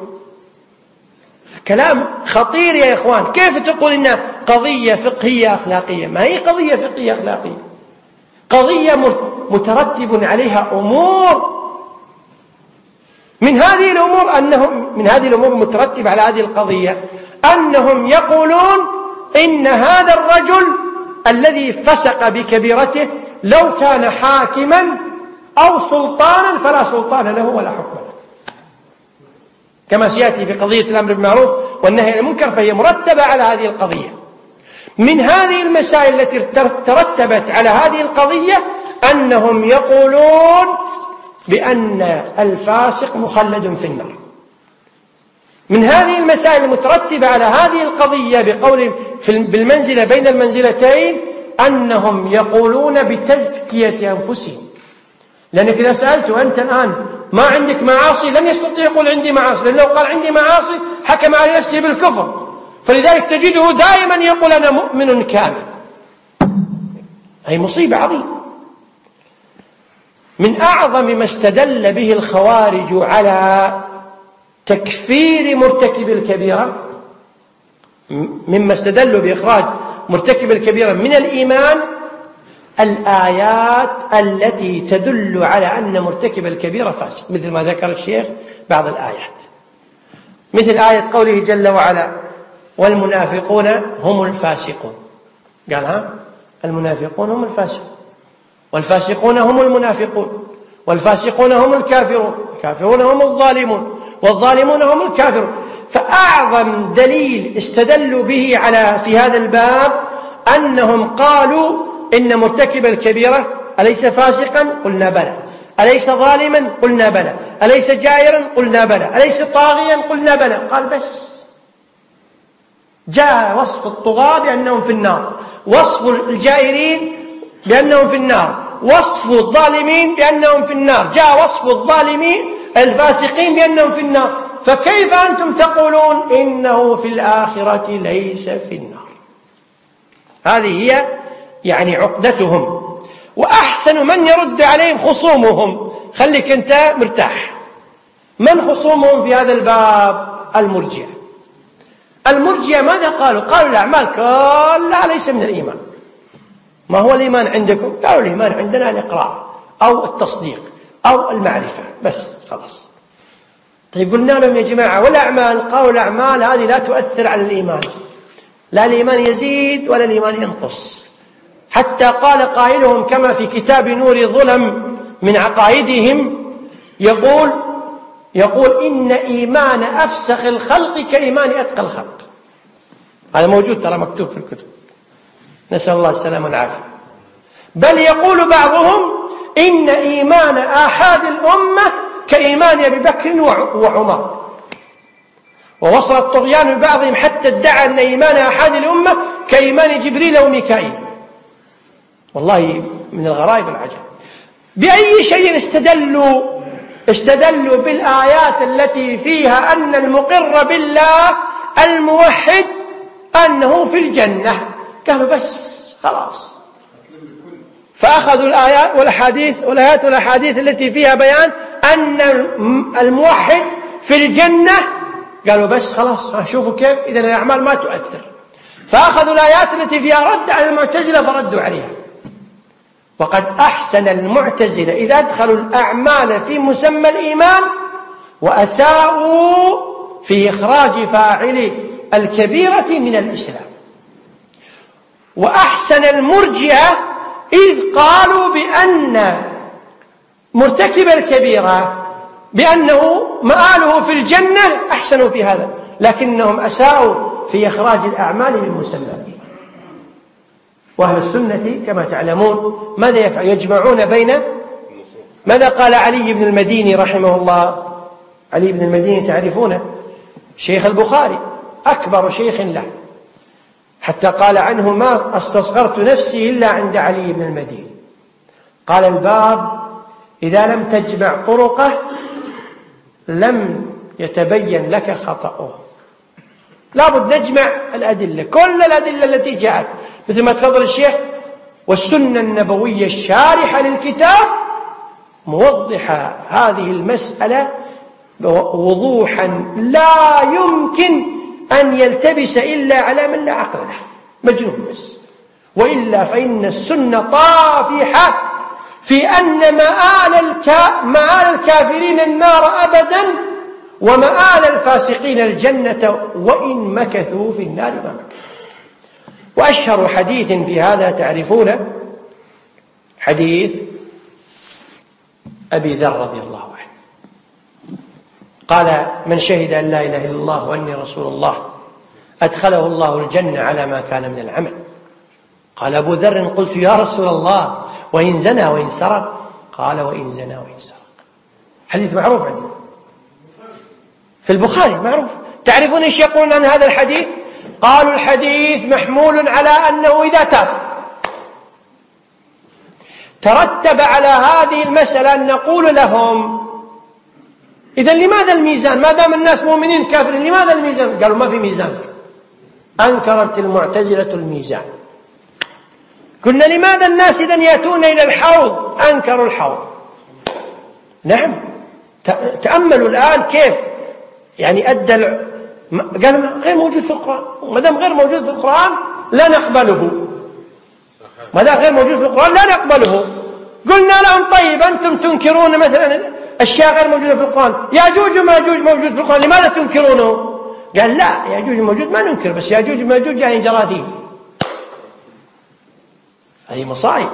كلام خطير يا إخوان. كيف تقول إنها قضية فقهية أخلاقية؟ ما هي قضية فقهية أخلاقية، قضية مترتب عليها أمور. من هذه الأمور المترتبة على هذه القضية أنهم يقولون إن هذا الرجل الذي فسق بكبيرته لو كان حاكما أو سلطانا فلا سلطان له ولا حكم له، كما سيأتي في قضية الأمر بالمعروف والنهي عن المنكر، فهي مرتبة على هذه القضية. من هذه المسائل التي ترتبت على هذه القضية أنهم يقولون بأن الفاسق مخلد في النار. من هذه المسائل المترتبة على هذه القضية بقول بالمنزلة بين المنزلتين أنهم يقولون بتزكية أنفسهم، لأنك إذا سألته أنت الآن ما عندك معاصي لن يستطيع يقول عندي معاصي، لأنه قال عندي معاصي حكم على نفسه بالكفر، فلذلك تجده دائما يقول أنا مؤمن كامل. هي مصيبة عظيمة. من أعظم ما استدل به الخوارج على تكفير مرتكب الكبيرة، مما استدلوا بإخراج مرتكب الكبيرة من الإيمان، الآيات التي تدل على أن مرتكب الكبيرة فاسق، مثل ما ذكر الشيخ بعض الآيات، مثل آية قوله جل وعلا والمنافقون هم الفاسقون، قال المنافقون هم الفاسقون، والفاسقون هم المنافقون، والفاسقون هم الكافرون، الكافرون هم الظالمون، والظالمون هم الكافرون. فأعظم دليل استدلوا به في هذا الباب أنهم قالوا إن مرتكب الكبيرة أليس فاسقا؟ قلنا بلى. أليس ظالما؟ قلنا بلى. أليس جائرا؟ قلنا بلى. أليس طاغيا؟ قلنا بلى. قال بس جاء وصف الطغاة بأنهم في النار، وصف الجائرين بأنهم في النار، وصف الظالمين بأنهم في النار، جاء وصف الظالمين الفاسقين بأنهم في النار، فكيف أنتم تقولون إنه في الآخرة ليس في النار؟ هذه هي يعني عقدتهم. وأحسن من يرد عليهم خصومهم، خليك أنت مرتاح. من خصومهم في هذا الباب؟ المرجئة. المرجئة ماذا قالوا؟ قالوا الأعمال كلها ليس من الإيمان. ما هو الإيمان عندكم؟ قالوا الإيمان عندنا الإقرار أو التصديق أو المعرفة بس، خلاص. طيب قلنا لهم يا جماعة والأعمال؟ قالوا الأعمال هذه لا تؤثر على الإيمان، لا الإيمان يزيد ولا الإيمان ينقص. حتى قال قائلهم كما في كتاب نور الظلم من عقائدهم يقول إن إيمان أفسخ الخلق كإيمان أتقى الخلق. هذا موجود ترى مكتوب في الكتب، نسأل الله السلامة والعافية. بل يقول بعضهم إن إيمان آحاد الأمة كإيمان أبي بكر وعمر، ووصل الطغيان ببعضهم حتى ادعى أن إيمان آحاد الأمة كإيمان جبريل وميكائيل. والله من الغرائب العجب. بأي شيء استدلوا بالآيات التي فيها أن المقر بالله الموحد أنه في الجنة. قالوا بس خلاص، فأخذوا الآيات والأحاديث التي فيها بيان أن الموحد في الجنة، قالوا بس خلاص شوفوا كيف إذا الأعمال ما تؤثر. فأخذوا الآيات التي فيها رد على المعتزلة فردوا عليها. وقد أحسن المعتزلة إذا أدخلوا الأعمال في مسمى الإيمان، وأساءوا في إخراج فاعل الكبيرة من الإسلام. وأحسن المرجئة إذ قالوا بأن مرتكب الكبيرة بأنه مآله في الجنة، أحسنوا في هذا، لكنهم أساءوا في إخراج الأعمال من مسمى الإيمان. وأهل السنة كما تعلمون ماذا يفعل؟ يجمعون بين ماذا قال علي بن المديني رحمه الله. علي بن المديني تعرفونه، شيخ البخاري، أكبر شيخ له، حتى قال عنه ما استصغرت نفسي إلا عند علي بن المديني. قال الباب إذا لم تجمع طرقه لم يتبين لك خطأه. لابد نجمع الأدلة، كل الأدلة التي جاءت، مثل ما تفضل الشيخ، والسنة النبوية الشارحة للكتاب موضحة هذه المسألة وضوحا لا يمكن أن يلتبس إلا على من لا عقل له، مجنون بس. وإلا فإن السنة طافحة في أن مآل الكافرين النار أبدا، ومآل الفاسقين الجنة وإن مكثوا في النار ما مكثوا. وأشهر حديث في هذا تعرفون حديث أبي ذر رضي الله عنه، قال من شهد أن لا إله إلا الله وأني رسول الله أدخله الله الجنة على ما كان من العمل. قال أبو ذر قلت يا رسول الله وإن زنى وإن سرق؟ قال وإن زنى وإن سرق. حديث معروف عندنا في البخاري، معروف. تعرفون إيش يقولون عن هذا الحديث؟ قالوا الحديث محمول على أنه إذا تاب. ترتب على هذه المسألة أن نقول لهم إذن لماذا الميزان؟ ما دام الناس مؤمنين كافرين لماذا الميزان؟ قالوا ما في ميزان. أنكرت المعتزلة الميزان. قلنا لماذا الناس إذن يأتون إلى الحوض؟ أنكروا الحوض. نعم، تأملوا الآن كيف يعني أدى قالوا غير موجود في القرآن، ما دام غير موجود في القرآن لا نقبله، ما دام غير موجود في القرآن لا نقبله. قلنا لهم طيب أنتم تنكرون مثلا أشياء غير موجودة في القرآن، ياجوج وماجوج موجود في القرآن، لماذا تنكرونه؟ قال لا، ياجوج وماجوج ما ننكر، بس ياجوج وماجوج يعني جراثيم، أي مصائب.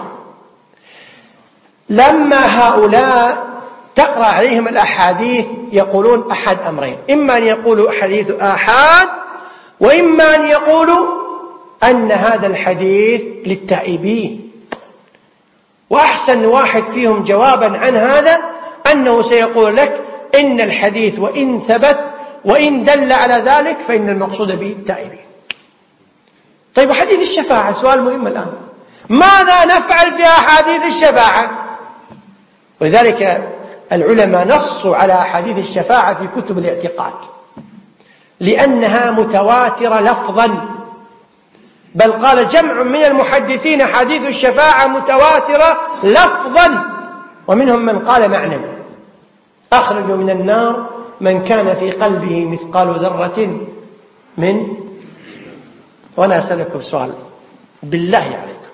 لما هؤلاء تقرأ عليهم الأحاديث يقولون أحد أمرين، إما أن يقولوا حديث آحاد، وإما أن يقولوا أن هذا الحديث للتائبين. وأحسن واحد فيهم جوابا عن هذا أنه سيقول لك إن الحديث وإن ثبت وإن دل على ذلك فإن المقصود به التائبين. طيب وحديث الشفاعة سؤال مهم الآن، ماذا نفعل في أحاديث الشفاعة؟ ولذلك العلماء نصوا على حديث الشفاعة في كتب الاعتقاد لأنها متواترة لفظا، بل قال جمع من المحدثين حديث الشفاعة متواترة لفظا، ومنهم من قال معنى أخرجوا من النار من كان في قلبه مثقال ذرة من. وأنا أسألكم سؤال بالله عليكم،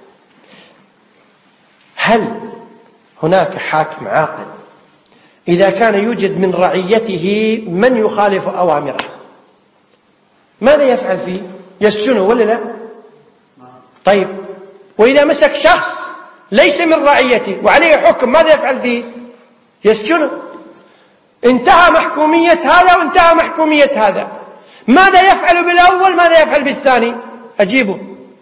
هل هناك حاكم عاقل إذا كان يوجد من رعيته من يخالف أوامره ماذا يفعل فيه؟ يسجنه ولا لا؟ طيب وإذا مسك شخص ليس من رعيته وعليه حكم، ماذا يفعل فيه؟ يسجنه. انتهى محكومية هذا وانتهى محكومية هذا، ماذا يفعل بالأول؟ ماذا يفعل بالثاني؟ أجيبه.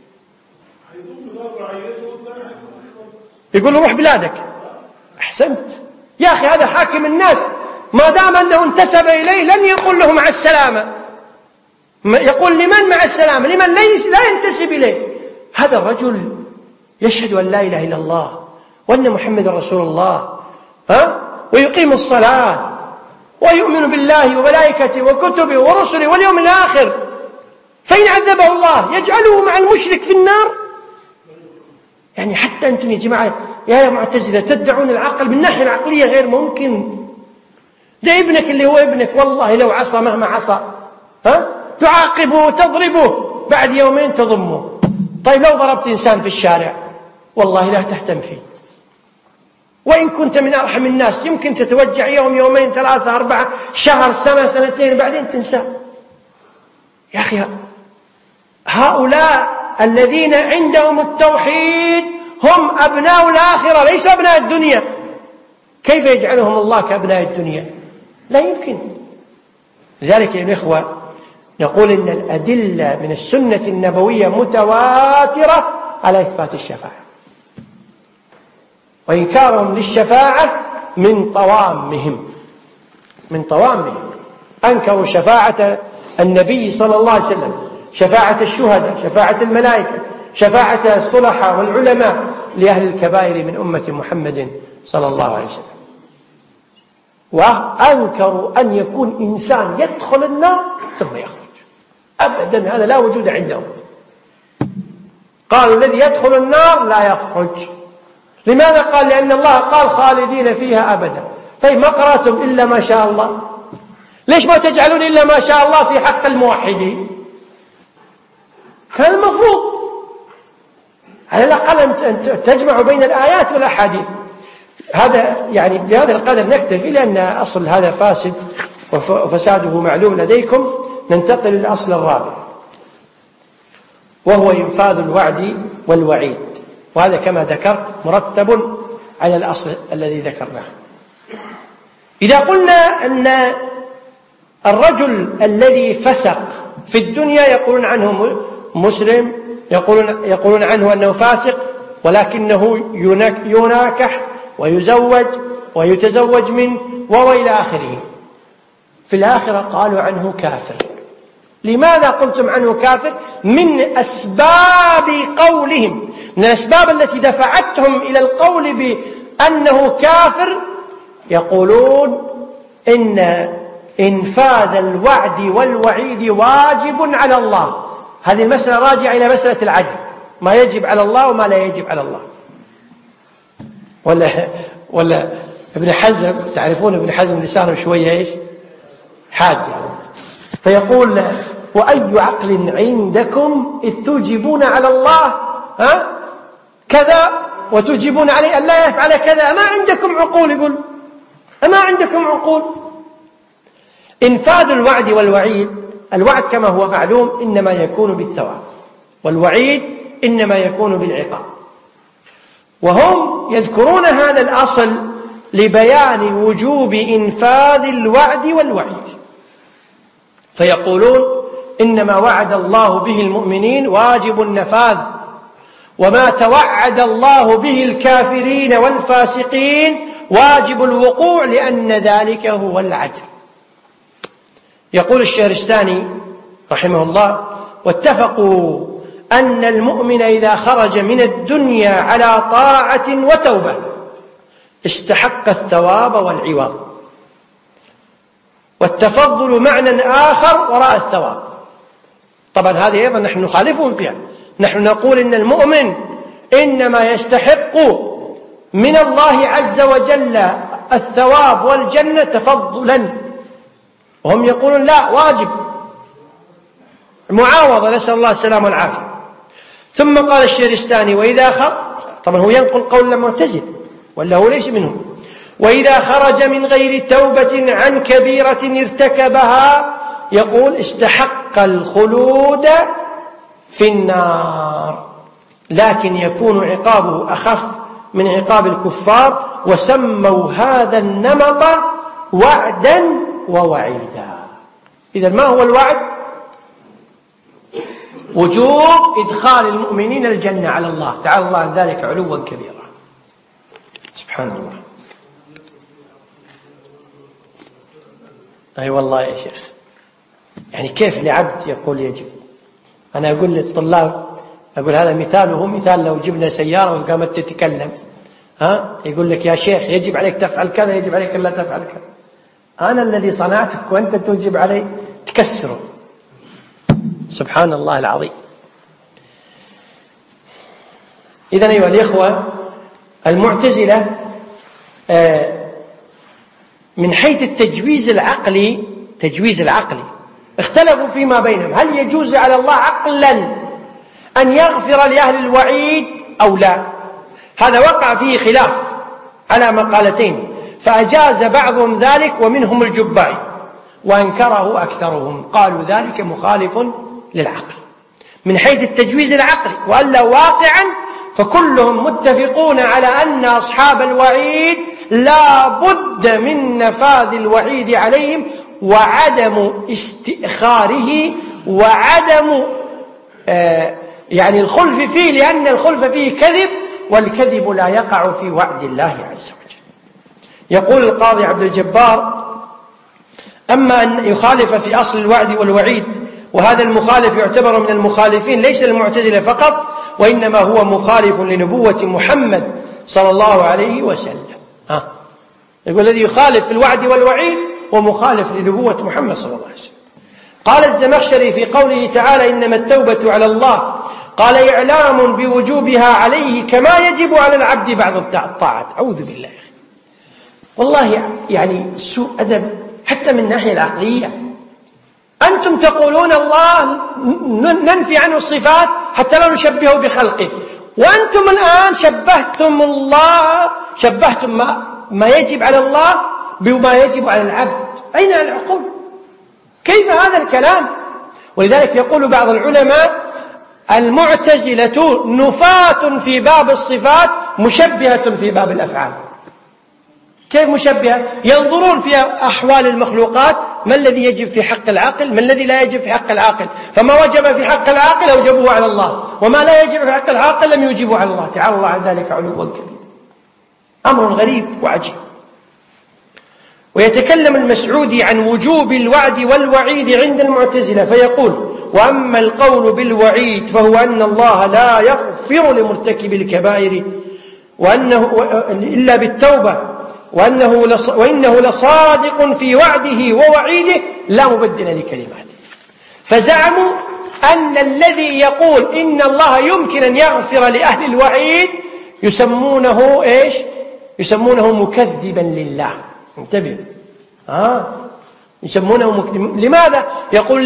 يقول له روح بلادك. أحسنت يا أخي، هذا حاكم الناس، ما دام أنه انتسب إليه لن يقول له مع السلامة، يقول لمن مع السلامة؟ لمن لا ينتسب إليه. هذا الرجل يشهد أن لا إله إلا الله وأن محمد رسول الله، ويقيم الصلاة ويؤمن بالله وملائكته وكتبه ورسله واليوم الآخر، فإن عذبه الله يجعله مع المشرك في النار؟ يعني حتى أنتم يا جماعة يا معتزلة تدعون العقل، من الناحية العقلية غير ممكن. ده ابنك اللي هو ابنك والله لو عصى مهما عصى تعاقبه وتضربه، بعد يومين تضمه. طيب لو ضربت إنسان في الشارع والله لا تهتم فيه، وإن كنت من أرحم الناس يمكن تتوجع يوم يومين 3 4 شهر سنة سنتين بعدين تنسى. يا أخي هؤلاء الذين عندهم التوحيد هم أبناء الآخرة ليسوا أبناء الدنيا، كيف يجعلهم الله كأبناء الدنيا؟ لا يمكن. لذلك يا إخوة نقول إن الأدلة من السنة النبوية متواترة على إثبات الشفاعة، وإنكارهم للشفاعة من طوامهم. أنكروا شفاعة النبي صلى الله عليه وسلم، شفاعة الشهداء، شفاعة الملائكة، شفاعة الصلحاء والعلماء لأهل الكبائر من أمة محمد صلى الله عليه وسلم. وأنكروا أن يكون إنسان يدخل النار ثم يخرج، أبدا هذا لا وجود عندهم. قالوا الذي يدخل النار لا يخرج. لماذا؟ قال لأن الله قال خالدين فيها أبدا. طيب ما قرأتم إلا ما شاء الله؟ ليش ما تجعلون إلا ما شاء الله في حق الموحدين؟ كان المفروض على الأقل أن تجمعوا بين الآيات والأحاديث. هذا يعني بهذا القدر نكتفي، لأن أصل هذا فاسد وفساده معلوم لديكم. ننتقل للأصل الرابع، وهو إنفاذ الوعد والوعيد، وهذا كما ذكرت مرتب على الأصل الذي ذكرناه. إذا قلنا أن الرجل الذي فسق في الدنيا يقولون عنه مسلم، يقولون عنه أنه فاسق، ولكنه يناكح ويزوج ويتزوج منه وإلى آخره، في الآخرة قالوا عنه كافر. لماذا قلتم عنه كافر؟ من أسباب قولهم، من الأسباب التي دفعتهم إلى القول بأنه كافر، يقولون إن إنفاذ الوعد والوعيد واجب على الله. هذه المسألة راجعة إلى مسألة العدل، ما يجب على الله وما لا يجب على الله. ولا ابن حزم، تعرفون ابن حزم لسانه شوية إيش حاد يعني، فيقول وأي عقل عندكم إذ توجبون على الله كذا وتوجبون عليه أن لا يفعل كذا؟ أما عندكم عقول؟ يقول أما عندكم عقول؟ إنفاذ الوعد والوعيد، الوعد كما هو معلوم إنما يكون بالثواب، والوعيد إنما يكون بالعقاب، وهم يذكرون هذا الأصل لبيان وجوب إنفاذ الوعد والوعيد، فيقولون إنما وعد الله به المؤمنين واجب النفاذ، وما توعد الله به الكافرين والفاسقين واجب الوقوع، لأن ذلك هو العدل. يقول الشهرستاني رحمه الله: واتفقوا أن المؤمن إذا خرج من الدنيا على طاعة وتوبة استحق الثواب والعوض، والتفضل معنى آخر وراء الثواب. طبعا هذه أيضا نحن نخالفهم فيها، نحن نقول إن المؤمن إنما يستحق من الله عز وجل الثواب والجنة تفضلا، وهم يقولون لا، واجب معاوضة، نسأل الله السلامة والعافية. ثم قال الشهرستاني: وإذا طبعا هو ينقل قول المعتزلة ولا هو ليس منهم: وإذا خرج من غير توبة عن كبيرة ارتكبها يقول استحق الخلود في النار، لكن يكون عقابه أخف من عقاب الكفار، وسموا هذا النمط وعدا ووعيدا. إذا ما هو الوعد؟ وجوب إدخال المؤمنين الجنة على الله، تعالى الله عن ذلك علوا كبيرا. سبحان الله. أي والله يا شيخ، يعني كيف لعبد يقول يجب؟ أنا أقول للطلاب، أقول هذا مثال، وهو مثال لو جبنا سيارة وقامت تتكلم، يقول لك يا شيخ يجب عليك تفعل كذا، يجب عليك لا تفعل كذا. أنا الذي صنعتك وأنت توجب علي تكسره. سبحان الله العظيم. إذن أيها الإخوة، المعتزلة من حيث التجويز العقلي اختلفوا فيما بينهم، هل يجوز على الله عقلا أن يغفر لأهل الوعيد أو لا؟ هذا وقع فيه خلاف على مقالتين، فأجاز بعضهم ذلك ومنهم الجبائي، وأنكره أكثرهم، قالوا ذلك مخالف للعقل من حيث التجويز العقلي، وألا واقعا فكلهم متفقون على أن أصحاب الوعيد لا بد من نفاذ الوعيد عليهم وعدم استئخاره وعدم يعني الخلف فيه، لأن الخلف فيه كذب، والكذب لا يقع في وعد الله عز وجل. يقول القاضي عبد الجبار: أما أن يخالف في أصل الوعد والوعيد، وهذا المخالف يعتبر من المخالفين ليس المعتزلة فقط، وإنما هو مخالف لنبوة محمد صلى الله عليه وسلم. يقول الذي يخالف في الوعد والوعيد ومخالف لنبوة محمد صلى الله عليه وسلم. قال الزمخشري في قوله تعالى: إنما التوبة على الله، قال: إعلام بوجوبها عليه كما يجب على العبد بعض الطاعات. أعوذ بالله. والله يعني سوء أدب حتى من الناحية العقلية. أنتم تقولون الله ننفي عنه الصفات حتى لا نشبهه بخلقه، وأنتم الآن شبهتم الله، شبهتم ما يجب على الله بما يجب على العبد. أين العقول؟ كيف هذا الكلام؟ ولذلك يقول بعض العلماء: المعتزلة نفاة في باب الصفات مشبهة في باب الأفعال. كيف مشبهة؟ ينظرون في أحوال المخلوقات، ما الذي يجب في حق العاقل، ما الذي لا يجب في حق العاقل، فما وجب في حق العاقل أوجبه على الله، وما لا يجب في حق العاقل لم يجبه على الله، تعالى الله عن ذلك علوا كبيرا. أمر غريب وعجيب. ويتكلم المسعودي عن وجوب الوعد والوعيد عند المعتزلة فيقول: وأما القول بالوعيد فهو أن الله لا يغفر لمرتكب الكبائر وأنه إلا بالتوبة، وإنه لصادق في وعده ووعيده لا مبدل لكلماته. فزعموا أن الذي يقول إن الله يمكن أن يغفر لأهل الوعيد يسمونه إيش؟ يسمونه مكذبا لله. انتبه، يسمونه مكذبا. لماذا؟ يقول: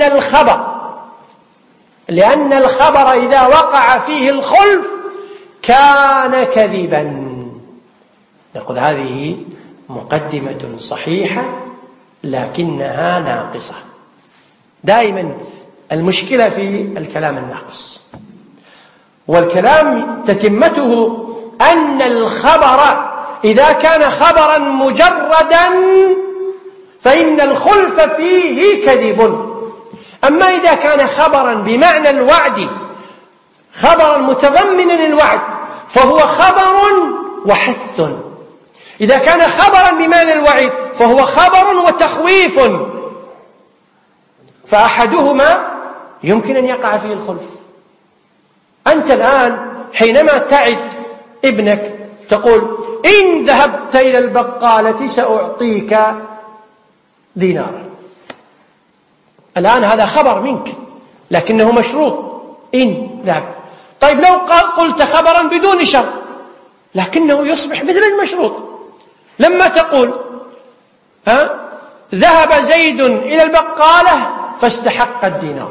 لأن الخبر إذا وقع فيه الخلف كان كذبا. يقول هذه مقدمة صحيحة لكنها ناقصة. دائما المشكلة في الكلام الناقص، والكلام تتمته أن الخبر إذا كان خبرا مجردا فإن الخلف فيه كذب، أما إذا كان خبرا بمعنى الوعد، خبرا متضمنا الوعد، فهو خبر وحث. إذا كان خبرا بمعنى الوعيد فهو خبر وتخويف، فأحدهما يمكن أن يقع فيه الخلف. أنت الآن حينما تعد ابنك تقول: إن ذهبت إلى البقالة سأعطيك دينارا. الآن هذا خبر منك لكنه مشروط، إن ذهبت. طيب لو قلت خبرا بدون شرط لكنه يصبح مثل المشروط، لما تقول ذهب زيد إلى البقالة فاستحق الدينار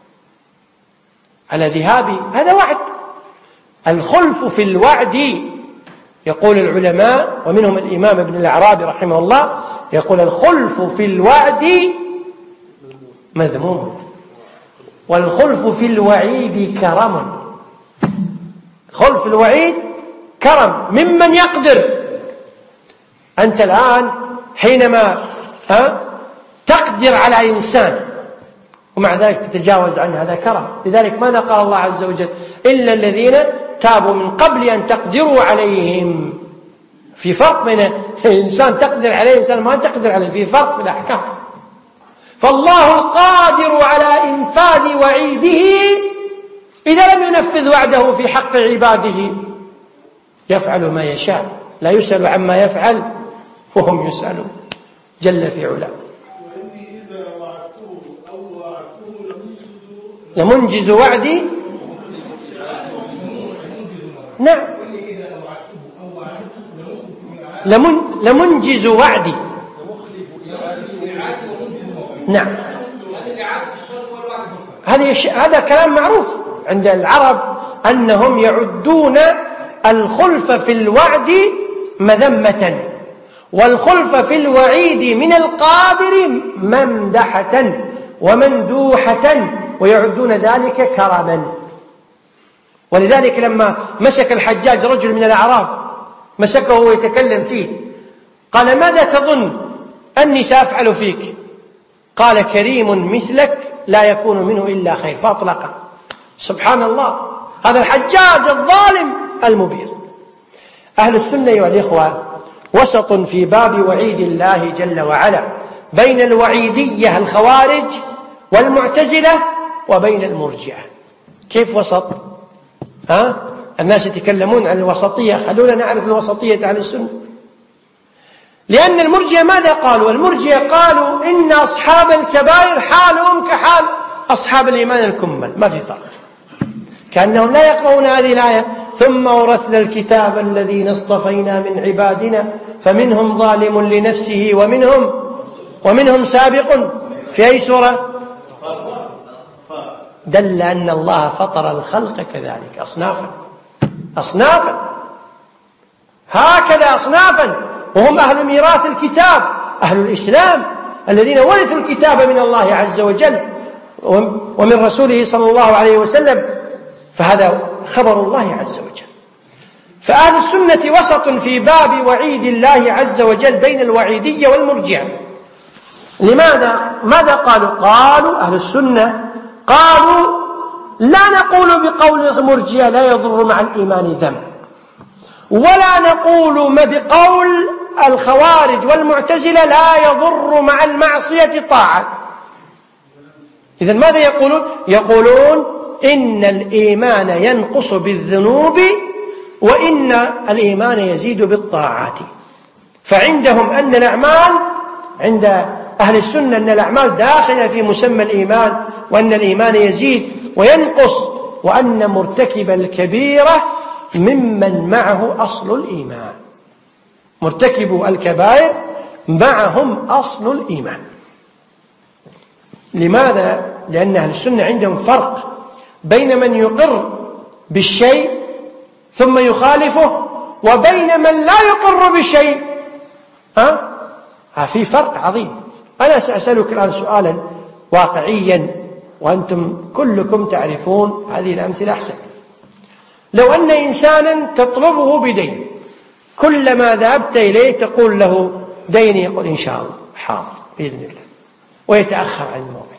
على ذهابه، هذا وعد. الخلف في الوعد، يقول العلماء ومنهم الإمام ابن الأعرابي رحمه الله، يقول: الخلف في الوعد مذموم، والخلف في الوعيد كرم. خلف الوعيد كرم ممن يقدر. أنت الآن حينما تقدر على إنسان ومع ذلك تتجاوز عنه، هذا كرم. لذلك ماذا قال الله عز وجل؟ إلا الذين تابوا من قبل أن تقدروا عليهم. في فرق بين إنسان تقدر عليه إنسان ما تقدر عليه، في فرق في الأحكام. فالله القادر على إنفاذ وعيده إذا لم ينفذ وعده في حق عباده، يفعل ما يشاء، لا يسأل عما يفعل وهم يسألون جل في علاه. وإني إذا وعدته أو وعدته لمنجز وعدي. نعم، لمنجز وعدي. نعم، هذا كلام معروف عند العرب أنهم يعدون الخلف في الوعد مذمة، والخلف في الوعيد من القادر ممدحة ومندوحة، ويعدون ذلك كرما. ولذلك لما مسك الحجاج رجل من الأعراب، مسكه ويتكلم فيه، قال: ماذا تظن أني سأفعل فيك؟ قال: كريم مثلك لا يكون منه إلا خير، فأطلقه. سبحان الله، هذا الحجاج الظالم المبير. أهل السنة والإخوة وسط في باب وعيد الله جل وعلا بين الوعيدية الخوارج والمعتزلة وبين المرجئة. كيف وسط؟ الناس يتكلمون عن الوسطية، خلونا نعرف الوسطية عن السنة. لأن المرجئة ماذا قالوا؟ المرجئة قالوا إن أصحاب الكبائر حالهم كحال أصحاب الإيمان الكمل، ما في فرق، كأنهم لا يقرؤون هذه الآية: ثم أورثنا الكتاب الذين اصطفينا من عبادنا فمنهم ظالم لنفسه ومنهم سابق. في أي سورة؟ دل أن الله فطر الخلق كذلك أصنافا هكذا أصنافا، وهم أهل ميراث الكتاب، أهل الإسلام الذين ورثوا الكتاب من الله عز وجل ومن رسوله صلى الله عليه وسلم، فهذا خبر الله عز وجل. فأهل السنة وسط في باب وعيد الله عز وجل بين الوعيدية والمرجئة. لماذا؟ ماذا قالوا؟ قالوا أهل السنة قالوا: لا نقول بقول المرجئة لا يضر مع الإيمان ذنب، ولا نقول بقول الخوارج والمعتزلة لا يضر مع المعصية طاعة. إذن ماذا يقولون؟ يقولون إن الإيمان ينقص بالذنوب وإن الإيمان يزيد بالطاعات. فعندهم أن الأعمال، عند أهل السنة أن الأعمال داخلة في مسمى الإيمان، وأن الإيمان يزيد وينقص، وأن مرتكب الكبيرة ممن معه أصل الإيمان. مرتكب الكبائر معهم أصل الإيمان. لماذا؟ لأن أهل السنة عندهم فرق بين من يقر بالشيء ثم يخالفه وبين من لا يقر بالشيء. في فرق عظيم. أنا سأسألك الآن سؤالا واقعيا وأنتم كلكم تعرفون هذه الأمثلة أحسن. لو أن إنسانا تطلبه بدين، كلما ذهبت إليه تقول له ديني، يقول إن شاء الله حاضر بإذن الله، ويتأخر عن الموعد.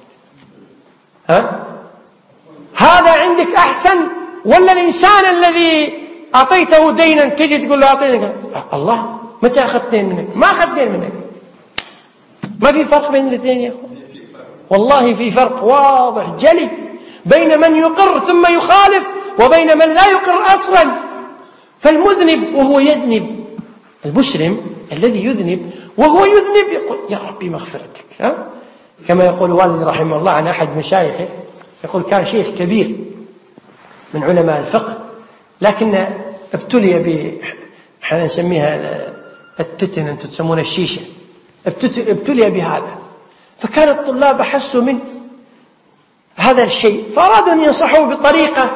هذا عندك أحسن ولا الإنسان الذي أعطيته دينا تجي تقول له أعطيني؟ الله، متى أخذت دين منك؟ ما أخذت دين منك. ما في فرق بين الاثنين يا أخوان، والله في فرق واضح جلي بين من يقر ثم يخالف وبين من لا يقر أصلا. فالمذنب وهو يذنب، المسلم الذي يذنب وهو يذنب يقول يا ربي مغفرتك. كما يقول والدي رحمه الله عن أحد مشايخه، يقول كان شيخ كبير من علماء الفقه، لكن ابتلي احنا نسميها التتن، أنتم تسمون الشيشة، ابتلي بهذا. فكان الطلاب حسوا من هذا الشيء فأرادوا أن ينصحوا بطريقة،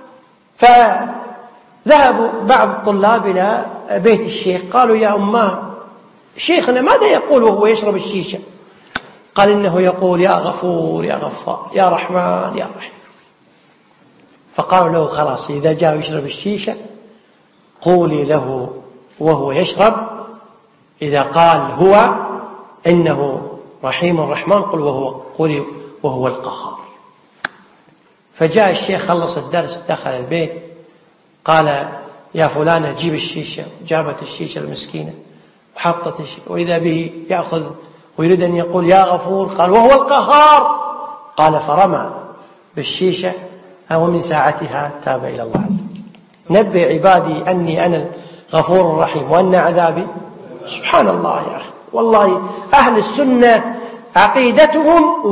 فذهبوا بعض الطلاب إلى بيت الشيخ، قالوا يا أماه شيخنا ماذا يقول وهو يشرب الشيشة؟ قال إنه يقول يا غفور يا غفار يا رحمن يا رحيم. فقالوا له خلاص إذا جاء يشرب الشيشة قولي له وهو يشرب إذا قال هو إنه رحيم رحمن قولي وهو القهار. فجاء الشيخ خلص الدرس دخل البيت قال يا فلانة جيب الشيشة. جابت الشيشة المسكينة وحطت وإذا به يأخذ ويريد أن يقول يا غفور قال وهو القهار. قال فرمى بالشيشة ومن ساعتها تاب إلى الله عز وجل. نبئ عبادي أني أنا الغفور الرحيم وأن عذابي. سبحان الله يا أخي، والله أهل السنة عقيدتهم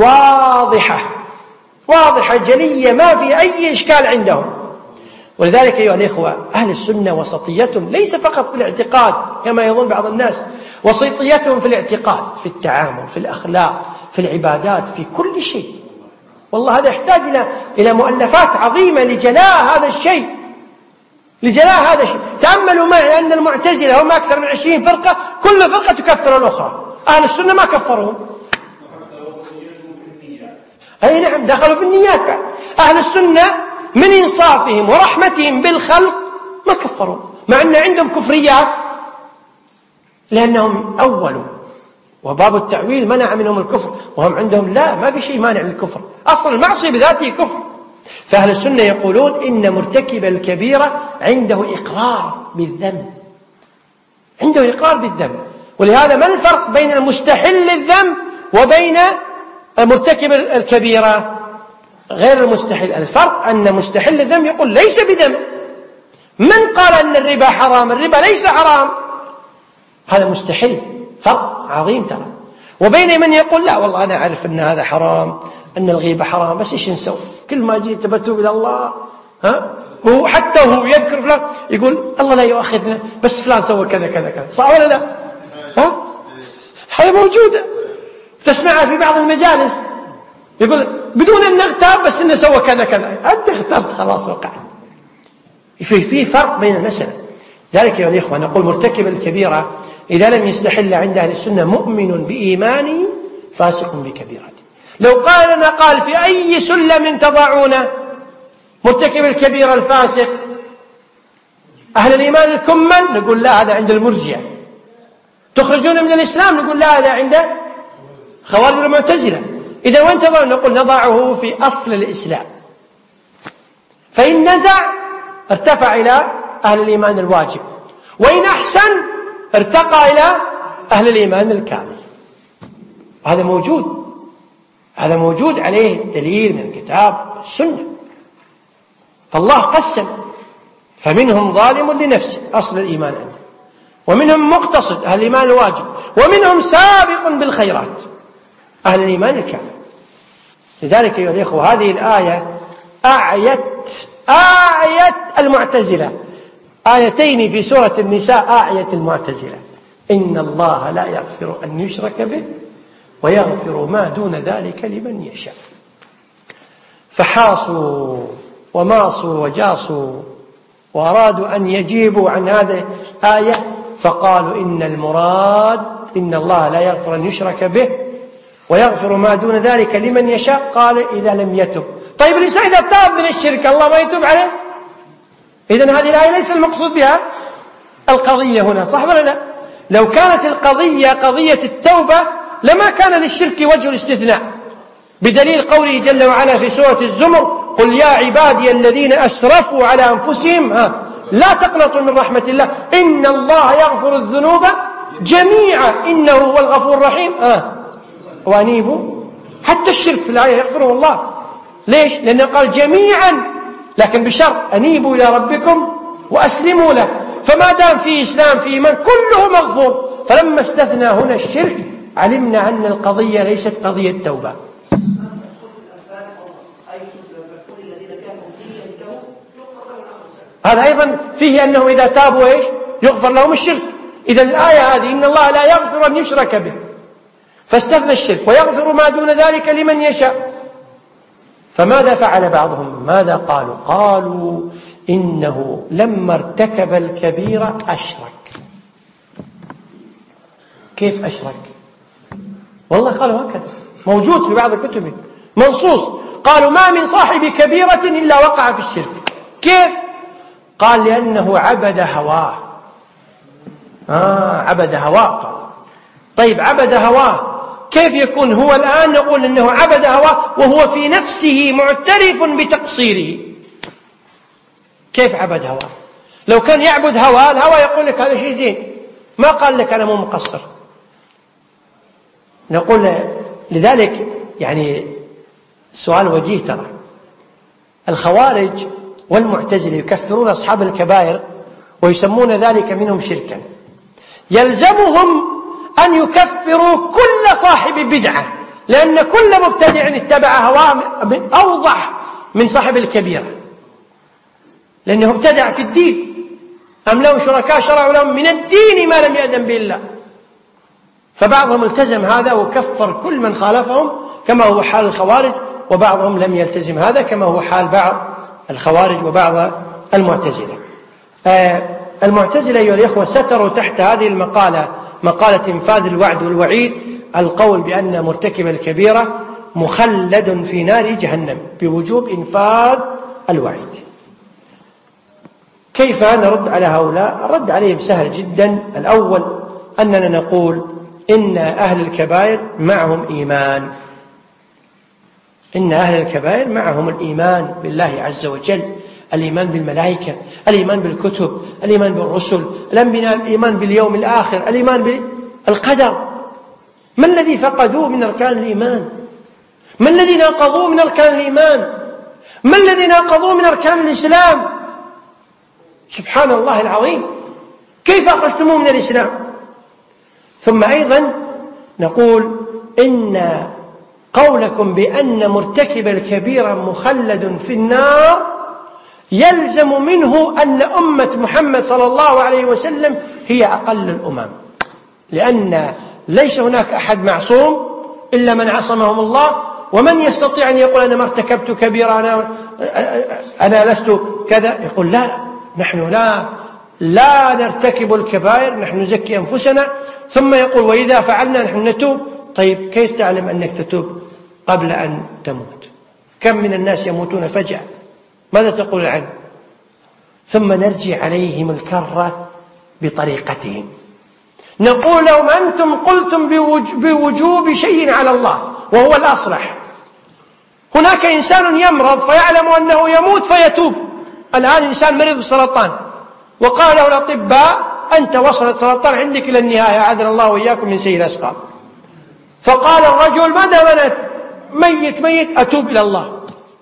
واضحة جلية ما في أي إشكال عندهم. ولذلك أيها الإخوة أهل السنة وسطيتهم ليس فقط في الاعتقاد كما يظن بعض الناس، وسطيتهم في الاعتقاد، في التعامل، في الأخلاق، في العبادات، في كل شيء. والله هذا يحتاج إلى مؤلفات عظيمة لجلاء هذا الشيء. تأملوا معي أن المعتزلة هم أكثر من 20 فرقة، كل فرقة تكفر الأخرى. أهل السنة ما كفرهم. أي نعم دخلوا في النيات. أهل السنة من إنصافهم ورحمتهم بالخلق ما كفروا، مع أن عندهم كفريات لأنهم أولوا، وباب التأويل منع منهم الكفر، وهم عندهم لا، ما في شيء مانع للكفر، أصلا المعصية بذاته كفر. فأهل السنة يقولون إن مرتكب الكبيرة عنده إقرار بالذنب، ولهذا ما الفرق بين المستحل للذنب وبين مرتكب الكبيرة غير المستحل؟ الفرق أن مستحل الذنب يقول ليس بذنب. من قال أن الربا حرام؟ الربا ليس حرام، هذا مستحل. فرق عظيم ترى. وبين من يقول لا والله أنا أعرف أن هذا حرام، أن الغيبة حرام، بس إيش نسوي؟ كل ما جيت تبتوب إلى الله وحتى هو يذكر فلان يقول الله لا يؤاخذنا بس فلان سوى كذا كذا كذا. صح ولا لا؟ هذه موجودة تسمعها في بعض المجالس، يقول بدون أن نغتاب بس إنه سوى كذا كذا. أنت اغتبت خلاص وقع. في فرق بين المسألة. ذلك يا الإخوة نقول مرتكب الكبيرة إذا لم يستحل عند أهل السنة مؤمن بإيمانه فاسق بكبيرته. لو قال في أي سلم تضعونه مرتكب الكبيرة الفاسق، أهل الإيمان الكمل نقول لا هذا عند المرجئة. تخرجون من الإسلام نقول لا هذا عند خوارج المعتزلة. إذا وين تضع؟ نقول نضعه في أصل الإسلام، فإن نزع ارتفع إلى أهل الإيمان الواجب، وإن أحسن ارتقى إلى أهل الإيمان الكامل. هذا موجود عليه دليل من الكتاب والسنة. فالله قسم، فمنهم ظالم لنفسه أصل الإيمان عنده، ومنهم مقتصد أهل الإيمان الواجب، ومنهم سابق بالخيرات أهل الإيمان الكامل. لذلك أيها الإخوة هذه الآية أعيت المعتزلة. آيتين في سورة النساء أعيت المعتزلة. إن الله لا يغفر أن يشرك به ويغفر ما دون ذلك لمن يشاء. فحاصوا وماصوا وجاصوا وأرادوا أن يجيبوا عن هذه الآية، فقالوا إن المراد إن الله لا يغفر أن يشرك به ويغفر ما دون ذلك لمن يشاء. قال إذا لم يتب. طيب الإنسان إذا تاب من الشرك الله ما يتوب عليه؟ إذن هذه الآية ليس المقصود بها القضية هنا، صح ولا لا؟ لو كانت القضية قضية التوبة لما كان للشرك وجه الاستثناء، بدليل قوله جل وعلا في سورة الزمر قل يا عبادي الذين أسرفوا على أنفسهم لا تقنطوا من رحمة الله إن الله يغفر الذنوب جميعا إنه هو الغفور الرحيم وأنيبوا. حتى الشرك في الآية يغفره الله. ليش؟ لأنه قال جميعا، لكن بشرط أنيبوا إلى ربكم وأسلموا له. فما دام في إسلام في إيمان كله مغفور. فلما استثنى هنا الشرك علمنا أن القضية ليست قضية توبة. هذا أيضا فيه أنه إذا تابوا إيش؟ يغفر لهم الشرك. إذا الآية هذه إن الله لا يغفر أن يشرك به، فاستثنى الشرك ويغفر ما دون ذلك لمن يشاء. فماذا فعل بعضهم؟ ماذا قالوا؟ قالوا إنه لما ارتكب الكبيرة أشرك. كيف أشرك؟ والله قالوا هكذا، موجود في بعض الكتب منصوص. قالوا ما من صاحب كبيرة إلا وقع في الشرك. كيف؟ قال لأنه عبد هواه. عبد هواه. طيب عبد هواه، كيف يكون هو الآن نقول أنه عبد هواه وهو في نفسه معترف بتقصيره؟ كيف عبد هواه؟ لو كان يعبد هواه، الهوى يقول لك هذا شيء زين، ما قال لك أنا مو مقصر. نقول لذلك يعني سؤال وجيه ترى. الخوارج والمعتزلة يكفرون أصحاب الكبائر ويسمون ذلك منهم شركا. يلزمهم أن يكفروا كل صاحب بدعة، لأن كل مبتدع اتبع هواه أوضح من صاحب الكبيرة، لأنه ابتدع في الدين. أم لهم شركاء شرعوا لهم من الدين ما لم يأذن به الله. فبعضهم التزم هذا وكفر كل من خالفهم كما هو حال الخوارج، وبعضهم لم يلتزم هذا كما هو حال بعض الخوارج وبعض المعتزلة. المعتزلة أيها الإخوة ستروا تحت هذه المقالة، مقالة إنفاذ الوعد والوعيد، القول بأن مرتكب الكبيرة مخلد في نار جهنم بوجوب إنفاذ الوعيد. كيف نرد على هؤلاء؟ الرد عليهم سهل جدا. الأول أننا نقول إن أهل الكبائر معهم إيمان، إن أهل الكبائر معهم الإيمان بالله عز وجل، الإيمان بالملائكة، الإيمان بالكتب، الإيمان بالرسل، الإيمان باليوم الآخر، الإيمان بالقدر. ما الذي فقدوه من أركان الإيمان؟ ما الذي ناقضوه من أركان الإيمان؟ ما الذي ناقضوه من أركان الإسلام؟ سبحان الله العظيم، كيف أخرجتموه من الإسلام؟ ثم أيضا نقول إن قولكم بأن مرتكب الكبيرة مخلد في النار يلزم منه أن أمة محمد صلى الله عليه وسلم هي أقل الأمم، لأن ليس هناك أحد معصوم إلا من عصمهم الله. ومن يستطيع أن يقول أنا ما ارتكبت كبيرة، أنا لست كذا؟ يقول لا، نحن لا نرتكب الكبائر، نحن نزكي أنفسنا. ثم يقول وإذا فعلنا نحن نتوب. طيب كيف تعلم أنك تتوب قبل أن تموت؟ كم من الناس يموتون فجأة، ماذا تقول عنه؟ ثم نرجع عليهم الكرة بطريقتهم، نقول لهم أنتم قلتم بوجوب شيء على الله وهو الأصلح. هناك إنسان يمرض فيعلم أنه يموت فيتوب. الآن إنسان مريض بالسرطان وقال له الأطباء أنت وصلت سرطان عندك إلى النهاية، أعاذنا الله وإياكم من سيء الأسقام. فقال الرجل ما دام أنا ميت أتوب إلى الله،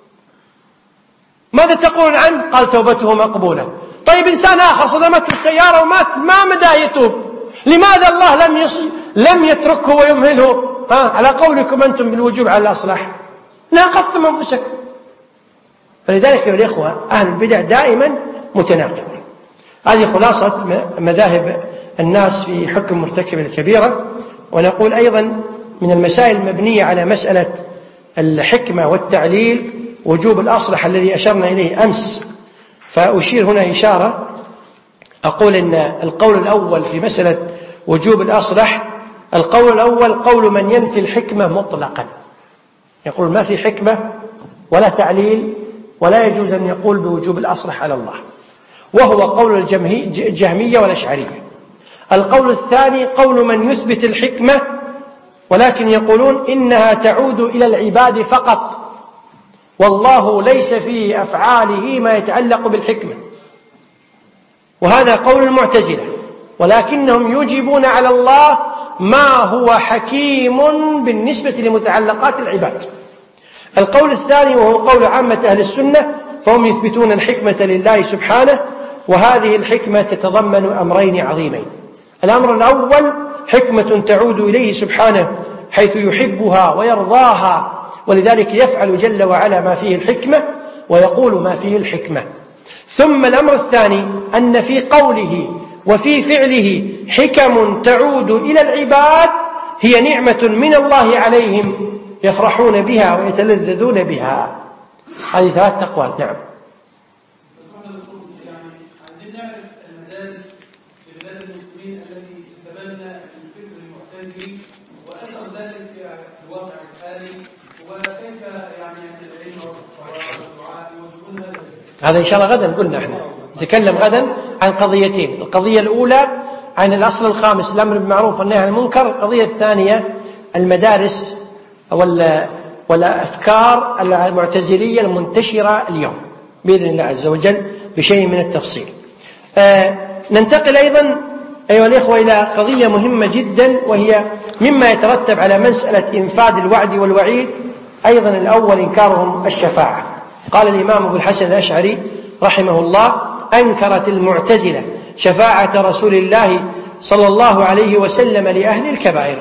ماذا تقول عنه؟ قال توبته مقبولة. طيب إنسان آخر صدمته السيارة ومات، ما مدى يتوب؟ لماذا الله لم يتركه ويمهله؟ على قولكم أنتم بالوجوب على الأصلح، ناقضتم أنفسكم. فلذلك يا الإخوة أهل البدع دائما متناقضون. هذه خلاصة مذاهب الناس في حكم مرتكب الكبيرة. ونقول أيضا من المسائل المبنية على مسألة الحكمة والتعليل وجوب الأصلح الذي أشرنا إليه أمس. فأشير هنا إشارة، أقول إن القول الأول في مسألة وجوب الأصلح، القول الأول قول من ينفي الحكمة مطلقا، يقول ما في حكمة ولا تعليل ولا يجوز أن يقول بوجوب الأصلح على الله، وهو قول الجهمية والأشعرية. القول الثاني قول من يثبت الحكمة ولكن يقولون إنها تعود إلى العباد فقط، والله ليس في أفعاله ما يتعلق بالحكمة، وهذا قول المعتزلة، ولكنهم يجيبون على الله ما هو حكيم بالنسبة لمتعلقات العباد. القول الثاني وهو قول عامة أهل السنة، فهم يثبتون الحكمة لله سبحانه، وهذه الحكمة تتضمن أمرين عظيمين. الأمر الأول حكمة تعود إليه سبحانه حيث يحبها ويرضاها، ولذلك يفعل جل وعلا ما فيه الحكمة ويقول ما فيه الحكمة. ثم الأمر الثاني أن في قوله وفي فعله حكم تعود إلى العباد، هي نعمة من الله عليهم يفرحون بها ويتلذذون بها. هذه ثلاث أقوال. نعم. عايزين نعرف المدارس في بلاد المسلمين التي تتبنى الفكر المعتزلي وأثر ذلك في الواقع الحالي، وكيف يعني العلم والدعاء يوجهون هذا إن شاء الله غدا قلنا احنا نتكلم غدا عن قضيتين. القضية الأولى عن الأصل الخامس الأمر بالمعروف والنهي عن المنكر. القضية الثانية المدارس والأفكار المعتزلية المنتشرة اليوم بإذن الله عز وجل بشيء من التفصيل. ننتقل أيضا أيها الإخوة إلى قضية مهمة جدا، وهي مما يترتب على مسألة إنفاذ الوعد والوعيد. أيضا الأول إنكارهم الشفاعة. قال الإمام أبو الحسن الأشعري رحمه الله: أنكرت المعتزلة شفاعة رسول الله صلى الله عليه وسلم لأهل الكبائر.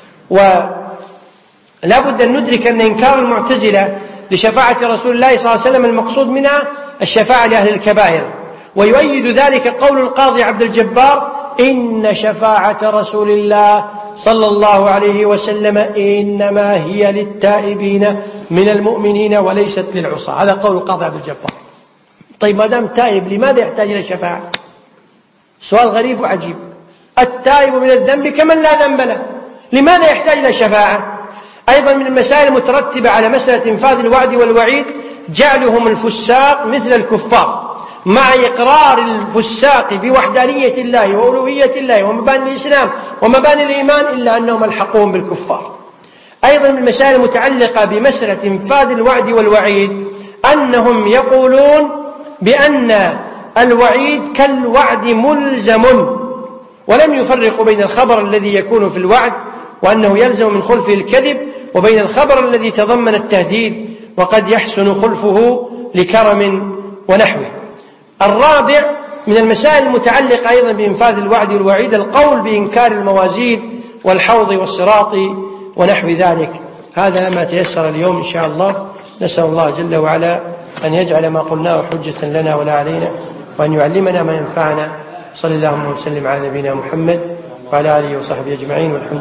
ولا بد أن ندرك أن إنكار المعتزلة لشفاعة رسول الله صلى الله عليه وسلم المقصود منها الشفاعة لأهل الكبائر. ويؤيد ذلك قول القاضي عبد الجبار: إن شفاعة رسول الله صلى الله عليه وسلم إنما هي للتائبين من المؤمنين وليست للعصاة. هذا قول القاضي عبد الجبار. طيب ما دام تائب لماذا يحتاج إلى شفاعة؟ سؤال غريب وعجيب. التائب من الذنب كمن لا ذنب له، لماذا يحتاج إلى شفاعة؟ أيضا من المسائل المترتبة على مسألة إنفاذ الوعد والوعيد جعلهم الفساق مثل الكفار، مع إقرار الفساق بوحدانية الله وألوهية الله ومباني الإسلام ومباني الإيمان، إلا أنهم الحقون بالكفار. أيضا من المسائل المتعلقة بمسألة إنفاذ الوعد والوعيد أنهم يقولون بأن الوعيد كالوعد ملزم، ولم يفرقوا بين الخبر الذي يكون في الوعد وأنه يلزم من خلفه الكذب وبين الخبر الذي تضمن التهديد وقد يحسن خلفه لكرم ونحوه. الرابع من المسائل المتعلقة أيضا بإنفاذ الوعد والوعيد القول بإنكار الموازين والحوض والصراط ونحو ذلك. هذا ما تيسر اليوم إن شاء الله. نسأل الله جل وعلا أن يجعل ما قلناه حجة لنا ولا علينا، وأن يعلمنا ما ينفعنا. صلى الله وسلم على نبينا محمد وعلى آله وصحبه أجمعين، والحمد